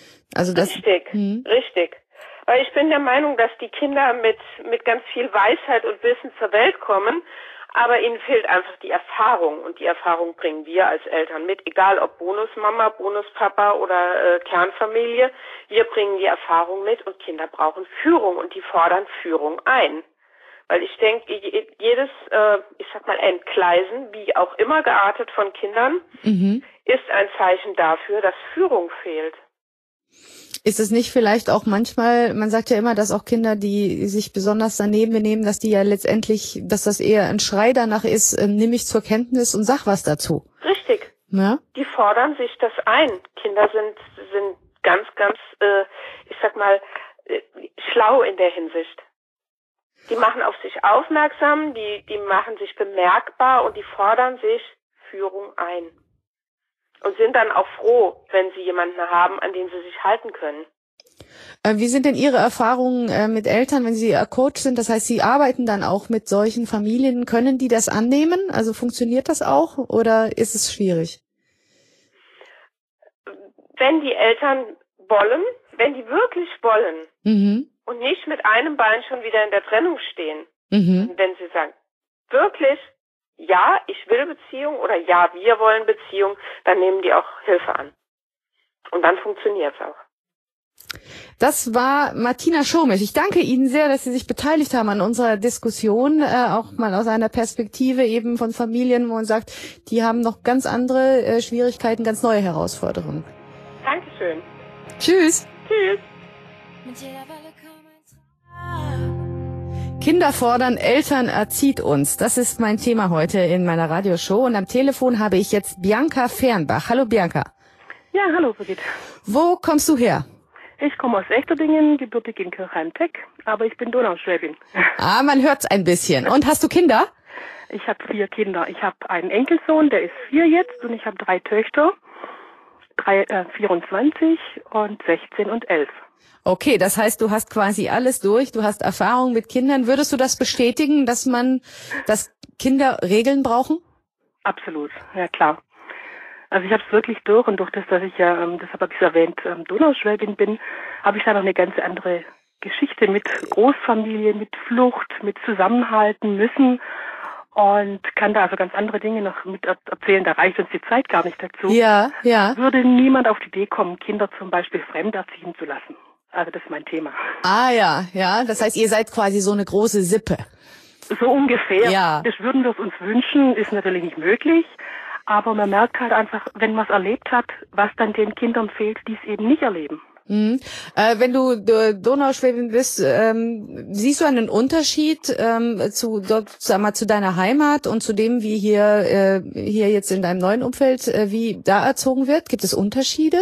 Weil ich bin der Meinung, dass die Kinder mit ganz viel Weisheit und Wissen zur Welt kommen, aber ihnen fehlt einfach die Erfahrung und die Erfahrung bringen wir als Eltern mit, egal ob Bonusmama, Bonuspapa oder Kernfamilie, wir bringen die Erfahrung mit und Kinder brauchen Führung und die fordern Führung ein. Weil ich denke, jedes, Entgleisen, wie auch immer geartet von Kindern, ist ein Zeichen dafür, dass Führung fehlt. Ist es nicht vielleicht auch manchmal, man sagt ja immer, dass auch Kinder, die sich besonders daneben benehmen, dass die ja letztendlich, dass das eher ein Schrei danach ist, nimm mich zur Kenntnis und sag was dazu. Richtig. Ja? Die fordern sich das ein. Kinder sind ganz, ganz, schlau in der Hinsicht. Die machen auf sich aufmerksam, die machen sich bemerkbar und die fordern sich Führung ein. Und sind dann auch froh, wenn sie jemanden haben, an den sie sich halten können. Wie sind denn Ihre Erfahrungen mit Eltern, wenn Sie Coach sind? Das heißt, Sie arbeiten dann auch mit solchen Familien. Können die das annehmen? Also funktioniert das auch oder ist es schwierig? Wenn die Eltern wollen, wenn die wirklich wollen und nicht mit einem Bein schon wieder in der Trennung stehen, wenn sie sagen, wirklich, ja, ich will Beziehung oder ja, wir wollen Beziehung, dann nehmen die auch Hilfe an. Und dann funktioniert es auch. Das war Martina Schomisch. Ich danke Ihnen sehr, dass Sie sich beteiligt haben an unserer Diskussion, auch mal aus einer Perspektive eben von Familien, wo man sagt, die haben noch ganz andere Schwierigkeiten, ganz neue Herausforderungen. Dankeschön. Tschüss. Tschüss. Kinder fordern, Eltern erzieht uns. Das ist mein Thema heute in meiner Radioshow. Und am Telefon habe ich jetzt Bianca Fernbach. Hallo Bianca. Ja, hallo Brigitte. Wo kommst du her? Ich komme aus Echterdingen, gebürtig in Kirchheim-Teck, aber ich bin Donauschwäbin. Ah, man hört's ein bisschen. Und hast du Kinder? Ich habe 4 Kinder. Ich habe einen Enkelsohn, der ist 4 jetzt, und ich habe 3 Töchter. 24 und 16 und 11. Okay, das heißt, du hast quasi alles durch, du hast Erfahrung mit Kindern. Würdest du das bestätigen, dass Kinder Regeln brauchen? Absolut, ja klar. Also ich habe es wirklich durch und durch das, dass ich ja, deshalb habe ich es erwähnt, Donauschwäbin bin, habe ich da noch eine ganz andere Geschichte mit Großfamilie, mit Flucht, mit Zusammenhalten müssen und kann da also ganz andere Dinge noch mit erzählen. Da reicht uns die Zeit gar nicht dazu. Ja, ja. Würde niemand auf die Idee kommen, Kinder zum Beispiel fremd erziehen zu lassen. Also das ist mein Thema. Ah ja, ja. Das heißt, ihr seid quasi so eine große Sippe. So ungefähr. Ja. Das würden wir uns wünschen, ist natürlich nicht möglich. Aber man merkt halt einfach, wenn man es erlebt hat, was dann den Kindern fehlt, die es eben nicht erleben. Mhm. Wenn du Donauschwäbin bist, siehst du einen Unterschied zu deiner Heimat und zu dem, wie hier jetzt in deinem neuen Umfeld, wie da erzogen wird? Gibt es Unterschiede?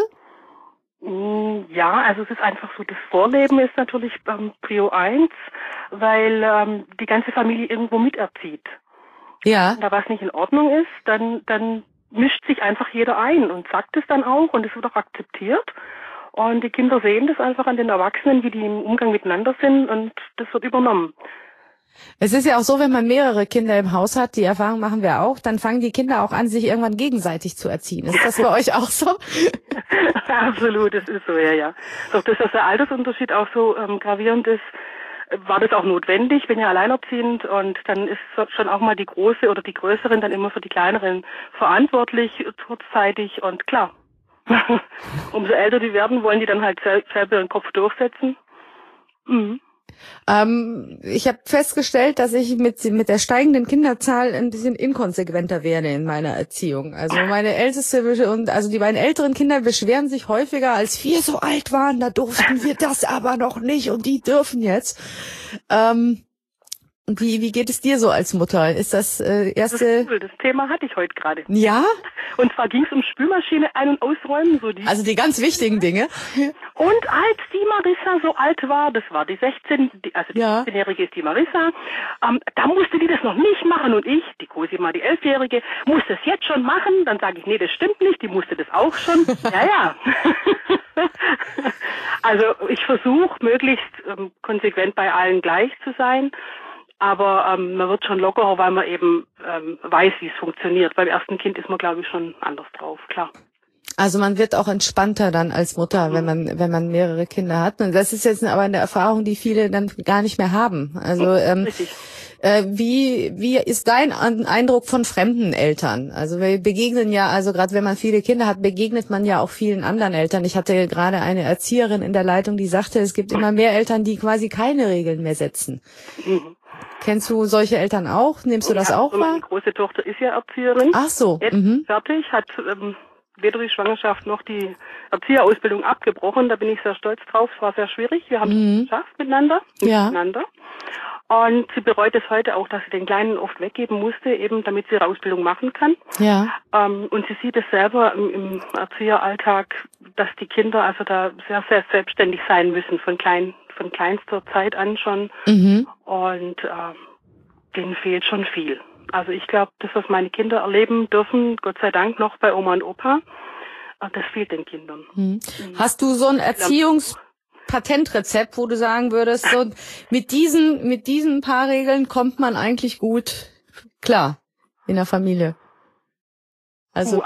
Ja, also es ist einfach so, das Vorleben ist natürlich Prio 1, weil die ganze Familie irgendwo miterzieht. Ja. Wenn da was nicht in Ordnung ist, dann mischt sich einfach jeder ein und sagt es dann auch und es wird auch akzeptiert. Und die Kinder sehen das einfach an den Erwachsenen, wie die im Umgang miteinander sind und das wird übernommen. Es ist ja auch so, wenn man mehrere Kinder im Haus hat, die Erfahrung machen wir auch, dann fangen die Kinder auch an, sich irgendwann gegenseitig zu erziehen. Ist das bei euch auch so? Absolut, das ist so, ja. Doch das, dass der Altersunterschied auch so gravierend ist, war das auch notwendig. Ich bin ja alleinerziehend und dann ist schon auch mal die Große oder die Größeren dann immer für die Kleineren verantwortlich kurzzeitig und klar. Umso älter die werden, wollen die dann halt selber den Kopf durchsetzen. Mhm. Ich habe festgestellt, dass ich mit der steigenden Kinderzahl ein bisschen inkonsequenter werde in meiner Erziehung. Also meine älteste die beiden älteren Kinder beschweren sich häufiger, als wir so alt waren, da durften wir das aber noch nicht und die dürfen jetzt. Wie geht es dir so als Mutter? Ist das erste... Das ist cool. Das Thema hatte ich heute gerade. Ja? Und zwar ging es um Spülmaschine ein- und ausräumen. Also die ganz wichtigen Dinge. Und als die Marissa so alt war, das war die 16, die 16-Jährige ist die Marissa, da musste die das noch nicht machen und ich, die Cosima, die 11-Jährige, musste es jetzt schon machen. Dann sage ich, nee, das stimmt nicht, die musste das auch schon. Ja. Also ich versuche möglichst konsequent bei allen gleich zu sein. Aber man wird schon lockerer, weil man eben weiß, wie es funktioniert. Beim ersten Kind ist man, glaube ich, schon anders drauf, klar. Also man wird auch entspannter dann als Mutter, wenn man mehrere Kinder hat. Und das ist jetzt aber eine Erfahrung, die viele dann gar nicht mehr haben. Also wie ist dein Eindruck von fremden Eltern? Also wir begegnen ja, also gerade wenn man viele Kinder hat, begegnet man ja auch vielen anderen Eltern. Ich hatte gerade eine Erzieherin in der Leitung, die sagte, es gibt immer mehr Eltern, die quasi keine Regeln mehr setzen. Mhm. Kennst du solche Eltern auch? Nimmst du das auch wahr? Meine große Tochter ist ja Erzieherin. Ach so. Jetzt fertig, hat weder die Schwangerschaft noch die Erzieherausbildung abgebrochen. Da bin ich sehr stolz drauf. Es war sehr schwierig. Wir haben es geschafft miteinander. Und sie bereut es heute auch, dass sie den Kleinen oft weggeben musste, eben damit sie ihre Ausbildung machen kann. Ja. Und sie sieht es selber im Erzieheralltag, dass die Kinder also da sehr, sehr selbstständig sein müssen, von kleinster Zeit an schon. Mhm. Und denen fehlt schon viel. Also ich glaube, das, was meine Kinder erleben dürfen, Gott sei Dank noch bei Oma und Opa, das fehlt den Kindern. Mhm. Hast du so ein Patentrezept, wo du sagen würdest, so mit diesen paar Regeln kommt man eigentlich gut klar in der Familie? Also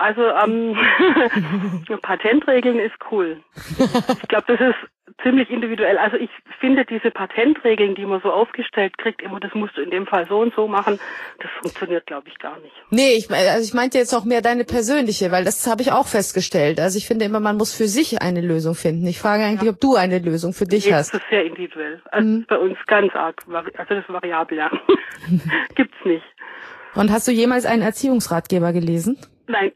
Patentregeln ist cool. Ich glaube, das ist ziemlich individuell. Also ich finde diese Patentregeln, die man so aufgestellt kriegt, immer, das musst du in dem Fall so und so machen, das funktioniert, glaube ich, gar nicht. Nee, ich meinte jetzt auch mehr deine persönliche, weil das habe ich auch festgestellt. Also ich finde immer, man muss für sich eine Lösung finden. Ich frage eigentlich, ob du eine Lösung für dich hast. Das ist sehr individuell. Also bei uns ganz arg, also das ist variabel, ja. Gibt's nicht. Und hast du jemals einen Erziehungsratgeber gelesen? Nein.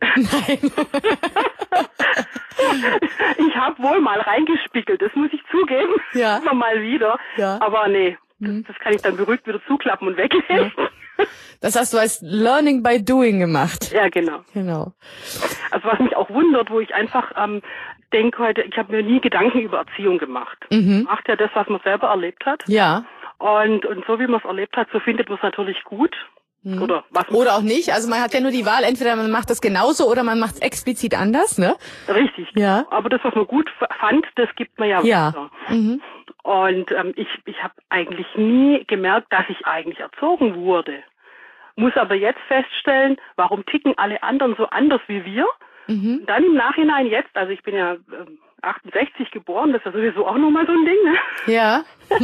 Ich habe wohl mal reingespiegelt, das muss ich zugeben. Ja. Immer mal wieder. Ja. Aber nee, das kann ich dann beruhigt wieder zuklappen und weglegen. Ja. Das hast du als Learning by Doing gemacht. Ja, genau. Also was mich auch wundert, wo ich einfach denke heute, ich habe mir nie Gedanken über Erziehung gemacht. Man macht ja das, was man selber erlebt hat. Ja. Und so wie man es erlebt hat, so findet man es natürlich gut. Oder auch nicht. Also man hat ja nur die Wahl, entweder man macht das genauso oder man macht es explizit anders, ne? Richtig. Ja. Aber das, was man gut fand, das gibt man ja weiter. Mhm. Und ich habe eigentlich nie gemerkt, dass ich eigentlich erzogen wurde. Muss aber jetzt feststellen, warum ticken alle anderen so anders wie wir? Mhm. Dann im Nachhinein jetzt, also ich bin ja 68 geboren, das ist ja sowieso auch nochmal so ein Ding, ne? Ja.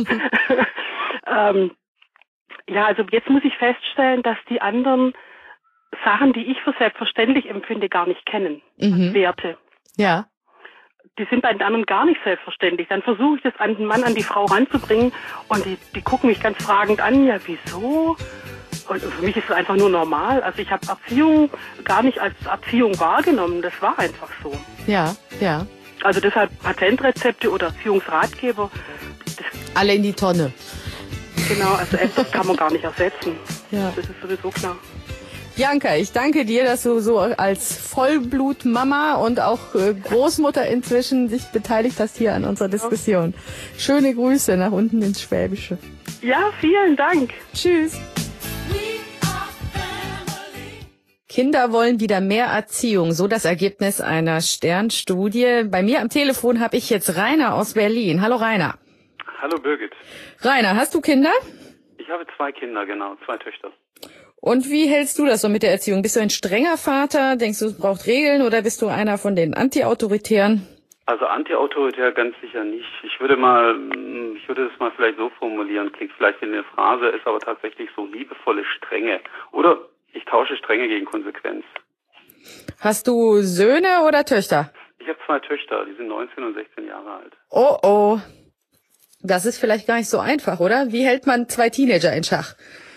Ja, also jetzt muss ich feststellen, dass die anderen Sachen, die ich für selbstverständlich empfinde, gar nicht kennen. Mhm. Werte. Ja. Die sind bei den anderen gar nicht selbstverständlich. Dann versuche ich das an den Mann, an die Frau ranzubringen und die gucken mich ganz fragend an. Ja, wieso? Und für mich ist es einfach nur normal. Also ich habe Erziehung gar nicht als Erziehung wahrgenommen. Das war einfach so. Ja, ja. Also deshalb Patentrezepte oder Erziehungsratgeber. Alle in die Tonne. Genau, also etwas kann man gar nicht ersetzen. Ja. Das ist sowieso klar. Bianca, ich danke dir, dass du so als Vollblutmama und auch Großmutter inzwischen dich beteiligt hast hier an unserer Diskussion. Schöne Grüße nach unten ins Schwäbische. Ja, vielen Dank. Tschüss. Kinder wollen wieder mehr Erziehung, so das Ergebnis einer Stern-Studie. Bei mir am Telefon habe ich jetzt Rainer aus Berlin. Hallo Rainer. Hallo Birgit. Rainer, hast du Kinder? Ich habe 2 Kinder, genau, 2 Töchter. Und wie hältst du das so mit der Erziehung? Bist du ein strenger Vater? Denkst du, es braucht Regeln oder bist du einer von den Anti-Autoritären? Also anti-autoritär ganz sicher nicht. Ich würde das mal vielleicht so formulieren, klingt vielleicht wie eine Phrase, ist aber tatsächlich so liebevolle Strenge. Oder ich tausche Strenge gegen Konsequenz. Hast du Söhne oder Töchter? Ich habe 2 Töchter, die sind 19 und 16 Jahre alt. Oh, oh. Das ist vielleicht gar nicht so einfach, oder? Wie hält man 2 Teenager in Schach?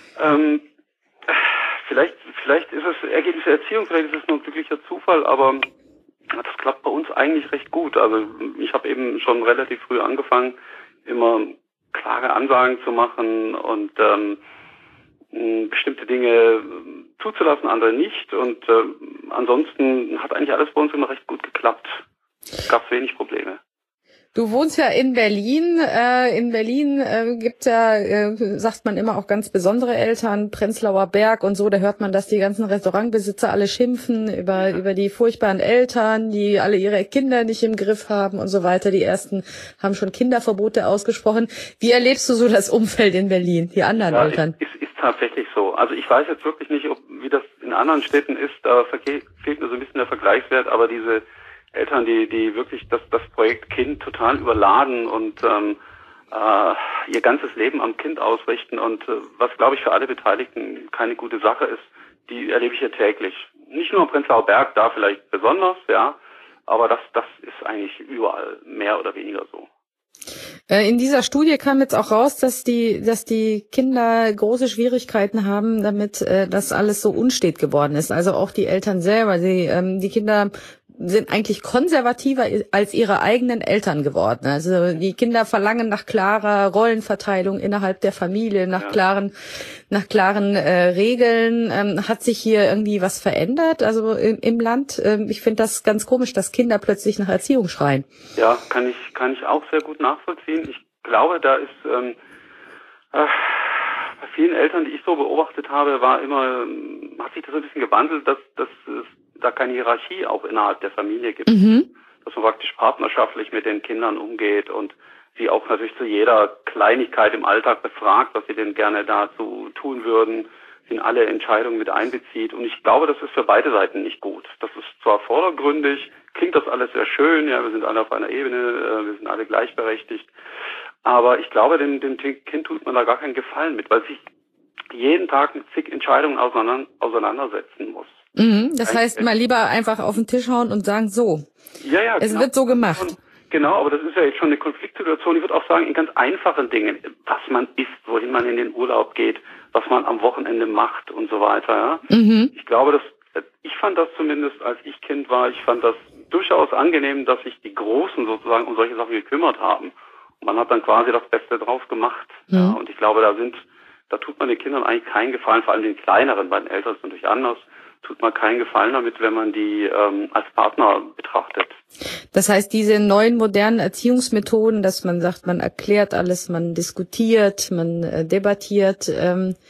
Vielleicht ist es Ergebnis der Erziehung, vielleicht ist es nur ein glücklicher Zufall, aber das klappt bei uns eigentlich recht gut. Also ich habe eben schon relativ früh angefangen, immer klare Ansagen zu machen und bestimmte Dinge zuzulassen, andere nicht. Und ansonsten hat eigentlich alles bei uns immer recht gut geklappt. Es gab wenig Probleme. Du wohnst ja in Berlin. In Berlin gibt ja, sagt man immer, auch ganz besondere Eltern, Prenzlauer Berg und so. Da hört man, dass die ganzen Restaurantbesitzer alle schimpfen über die furchtbaren Eltern, die alle ihre Kinder nicht im Griff haben und so weiter. Die ersten haben schon Kinderverbote ausgesprochen. Wie erlebst du so das Umfeld in Berlin, die anderen Eltern? Ist tatsächlich so. Also ich weiß jetzt wirklich nicht, wie das in anderen Städten ist. Da fehlt mir so ein bisschen der Vergleichswert, aber diese Eltern, die wirklich das Projekt Kind total überladen und ihr ganzes Leben am Kind ausrichten und was, glaube ich, für alle Beteiligten keine gute Sache ist, die erlebe ich ja täglich. Nicht nur am Prenzlauer Berg, da vielleicht besonders, ja, aber das ist eigentlich überall mehr oder weniger so. In dieser Studie kam jetzt auch raus, dass die Kinder große Schwierigkeiten haben, damit das alles so unstet geworden ist. Also auch die Eltern selber, die Kinder sind eigentlich konservativer als ihre eigenen Eltern geworden. Also die Kinder verlangen nach klarer Rollenverteilung innerhalb der Familie, nach klaren Regeln. Hat sich hier irgendwie was verändert? Also im Land? Ich finde das ganz komisch, dass Kinder plötzlich nach Erziehung schreien. Ja, kann ich auch sehr gut nachvollziehen. Ich glaube, da ist bei vielen Eltern, die ich so beobachtet habe, hat sich das ein bisschen gewandelt, dass es da keine Hierarchie auch innerhalb der Familie gibt. Mhm. Dass man praktisch partnerschaftlich mit den Kindern umgeht und sie auch natürlich zu jeder Kleinigkeit im Alltag befragt, was sie denn gerne dazu tun würden, sie in alle Entscheidungen mit einbezieht. Und ich glaube, das ist für beide Seiten nicht gut. Das ist zwar vordergründig, klingt das alles sehr schön, ja, wir sind alle auf einer Ebene, wir sind alle gleichberechtigt, aber ich glaube, dem Kind tut man da gar keinen Gefallen mit, weil sich jeden Tag mit zig Entscheidungen auseinandersetzen muss. Das heißt, mal lieber einfach auf den Tisch hauen und sagen, so, ja, es wird so gemacht. Genau, aber das ist ja jetzt schon eine Konfliktsituation. Ich würde auch sagen, in ganz einfachen Dingen, was man isst, wohin man in den Urlaub geht, was man am Wochenende macht und so weiter. Ja? Mhm. Ich glaube, ich fand das zumindest, als ich Kind war, ich fand das durchaus angenehm, dass sich die Großen sozusagen um solche Sachen gekümmert haben. Und man hat dann quasi das Beste draus gemacht. Mhm. Ja? Und ich glaube, da tut man den Kindern eigentlich keinen Gefallen, vor allem den Kleineren, bei den Eltern ist es natürlich anders, tut man keinen Gefallen damit, wenn man die als Partner betrachtet. Das heißt, diese neuen modernen Erziehungsmethoden, dass man sagt, man erklärt alles, man diskutiert, man debattiert,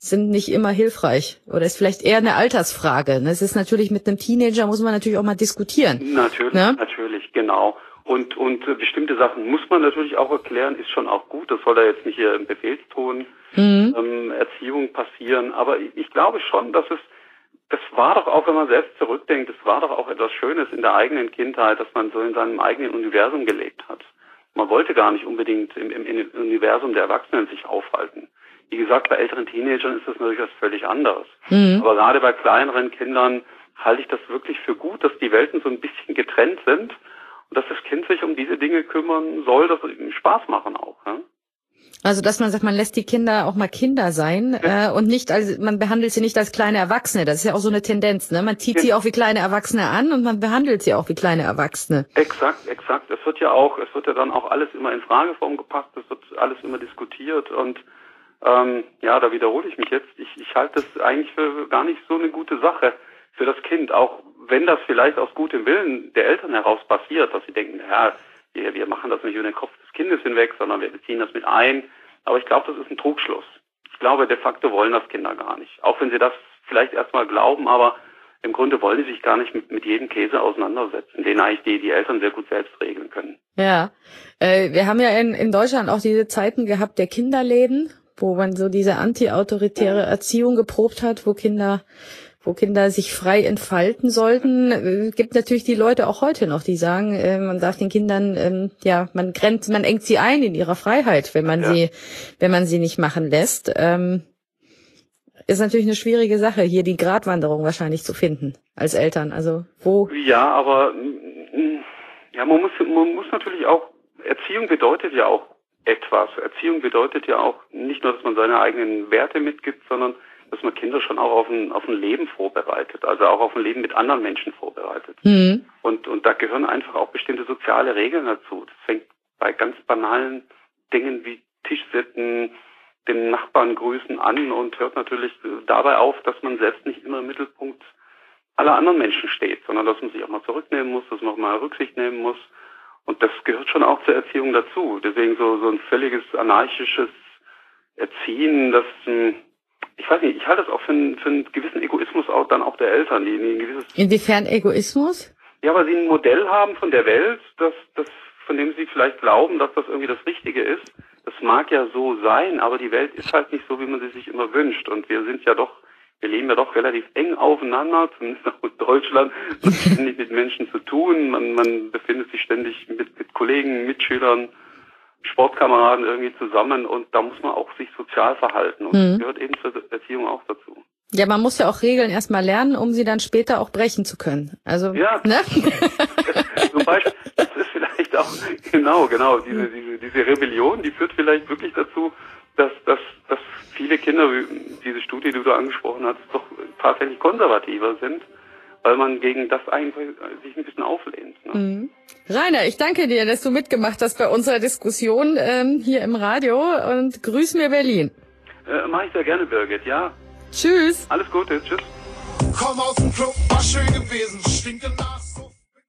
sind nicht immer hilfreich oder ist vielleicht eher eine Altersfrage. Es ist natürlich mit einem Teenager, muss man natürlich auch mal diskutieren. Natürlich, genau. Und bestimmte Sachen muss man natürlich auch erklären, ist schon auch gut. Das soll da jetzt nicht hier im Befehlston Erziehung passieren. Aber ich glaube schon, das war doch auch, wenn man selbst zurückdenkt, das war doch auch etwas Schönes in der eigenen Kindheit, dass man so in seinem eigenen Universum gelebt hat. Man wollte gar nicht unbedingt im Universum der Erwachsenen sich aufhalten. Wie gesagt, bei älteren Teenagern ist das natürlich was völlig anderes. Aber gerade bei kleineren Kindern halte ich das wirklich für gut, dass die Welten so ein bisschen getrennt sind und dass das Kind sich um diese Dinge kümmern soll, dass es ihm Spaß machen auch. Ja? Also, dass man sagt, man lässt die Kinder auch mal Kinder sein und nicht man behandelt sie nicht als kleine Erwachsene. Das ist ja auch so eine Tendenz, ne? Man zieht sie auch wie kleine Erwachsene an und man behandelt sie auch wie kleine Erwachsene. Exakt. Es wird ja dann auch alles immer in Frageform gepackt, es wird alles immer diskutiert und da wiederhole ich mich jetzt. Ich halte das eigentlich für gar nicht so eine gute Sache für das Kind, auch wenn das vielleicht aus gutem Willen der Eltern heraus passiert, dass sie denken, wir machen das nicht über den Kopf des Kindes hinweg, sondern wir beziehen das mit ein. Aber ich glaube, das ist ein Trugschluss. Ich glaube, de facto wollen das Kinder gar nicht. Auch wenn sie das vielleicht erstmal glauben, aber im Grunde wollen sie sich gar nicht mit jedem Käse auseinandersetzen, den eigentlich die Eltern sehr gut selbst regeln können. Ja, wir haben ja in Deutschland auch diese Zeiten gehabt der Kinderläden, wo man so diese anti-autoritäre Erziehung geprobt hat, wo Kinder sich frei entfalten sollten. Gibt natürlich die Leute auch heute noch, die sagen, man sagt den Kindern, man engt sie ein in ihrer Freiheit, wenn man sie nicht machen lässt. Ist natürlich eine schwierige Sache, hier die Gratwanderung wahrscheinlich zu finden als Eltern. Also wo? Ja, aber man muss natürlich auch, Erziehung bedeutet ja auch etwas. Erziehung bedeutet ja auch nicht nur, dass man seine eigenen Werte mitgibt, sondern dass man Kinder schon auch auf ein Leben vorbereitet, also auch auf ein Leben mit anderen Menschen vorbereitet. Und da gehören einfach auch bestimmte soziale Regeln dazu. Das fängt bei ganz banalen Dingen wie Tischsitten, den Nachbarn grüßen an und hört natürlich dabei auf, dass man selbst nicht immer im Mittelpunkt aller anderen Menschen steht, sondern dass man sich auch mal zurücknehmen muss, dass man auch mal Rücksicht nehmen muss. Und das gehört schon auch zur Erziehung dazu. Deswegen so ein völliges anarchisches Erziehen, das ich weiß nicht, ich halte das auch für einen gewissen Egoismus auch dann auch der Eltern. Die ein gewisses Inwiefern Egoismus? Ja, weil sie ein Modell haben von der Welt, von dem sie vielleicht glauben, dass das irgendwie das Richtige ist. Das mag ja so sein, aber die Welt ist halt nicht so, wie man sie sich immer wünscht. Und wir leben ja doch relativ eng aufeinander, zumindest auch in Deutschland. Man hat ständig mit Menschen zu tun, man befindet sich ständig mit Kollegen, Mitschülern, Sportkameraden irgendwie zusammen und da muss man auch sich sozial verhalten und das gehört eben zur Erziehung auch dazu. Ja, man muss ja auch Regeln erstmal lernen, um sie dann später auch brechen zu können. Also, ja, ne? Zum Beispiel, das ist vielleicht auch, genau, diese Rebellion, die führt vielleicht wirklich dazu, dass viele Kinder, diese Studie, die du da angesprochen hast, doch tatsächlich konservativer sind, weil man gegen das eigentlich sich ein bisschen auflehnt. Ne? Rainer, ich danke dir, dass du mitgemacht hast bei unserer Diskussion hier im Radio und grüß mir Berlin. Mach ich sehr gerne, Birgit, ja. Tschüss. Alles Gute, tschüss. Komm aus dem Club, war schön gewesen, stinke nach so.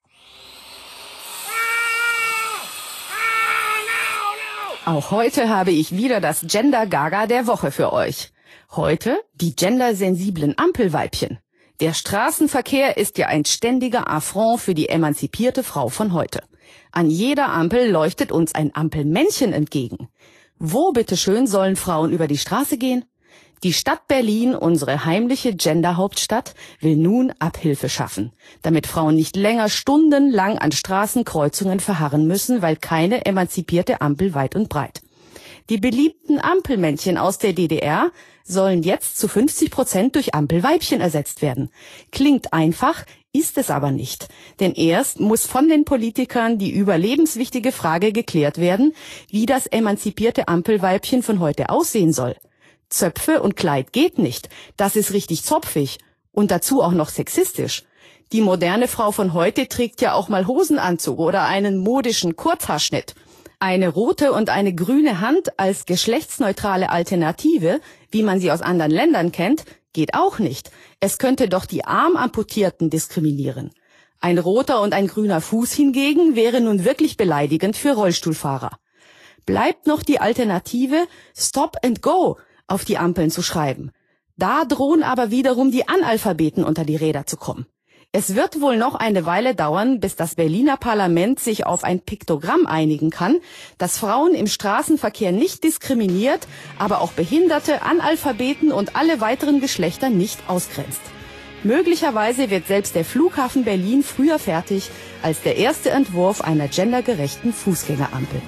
Auch heute habe ich wieder das Gender-Gaga der Woche für euch. Heute die gendersensiblen Ampelweibchen. Der Straßenverkehr ist ja ein ständiger Affront für die emanzipierte Frau von heute. An jeder Ampel leuchtet uns ein Ampelmännchen entgegen. Wo bitteschön sollen Frauen über die Straße gehen? Die Stadt Berlin, unsere heimliche Gender-Hauptstadt, will nun Abhilfe schaffen, damit Frauen nicht länger stundenlang an Straßenkreuzungen verharren müssen, weil keine emanzipierte Ampel weit und breit. Die beliebten Ampelmännchen aus der DDR sollen jetzt zu 50% durch Ampelweibchen ersetzt werden. Klingt einfach, ist es aber nicht. Denn erst muss von den Politikern die überlebenswichtige Frage geklärt werden, wie das emanzipierte Ampelweibchen von heute aussehen soll. Zöpfe und Kleid geht nicht. Das ist richtig zopfig. Und dazu auch noch sexistisch. Die moderne Frau von heute trägt ja auch mal Hosenanzug oder einen modischen Kurzhaarschnitt. Eine rote und eine grüne Hand als geschlechtsneutrale Alternative, wie man sie aus anderen Ländern kennt, geht auch nicht. Es könnte doch die Armamputierten diskriminieren. Ein roter und ein grüner Fuß hingegen wäre nun wirklich beleidigend für Rollstuhlfahrer. Bleibt noch die Alternative Stop and Go auf die Ampeln zu schreiben. Da drohen aber wiederum die Analphabeten unter die Räder zu kommen. Es wird wohl noch eine Weile dauern, bis das Berliner Parlament sich auf ein Piktogramm einigen kann, das Frauen im Straßenverkehr nicht diskriminiert, aber auch Behinderte, Analphabeten und alle weiteren Geschlechter nicht ausgrenzt. Möglicherweise wird selbst der Flughafen Berlin früher fertig als der erste Entwurf einer gendergerechten Fußgängerampel.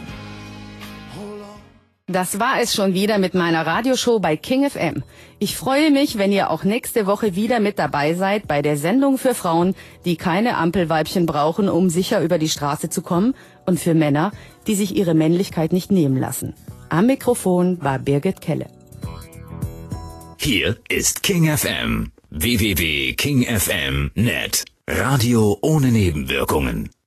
Das war es schon wieder mit meiner Radioshow bei King FM. Ich freue mich, wenn ihr auch nächste Woche wieder mit dabei seid bei der Sendung für Frauen, die keine Ampelweibchen brauchen, um sicher über die Straße zu kommen, und für Männer, die sich ihre Männlichkeit nicht nehmen lassen. Am Mikrofon war Birgit Kelle. Hier ist King FM. www.kingfm.net. Radio ohne Nebenwirkungen.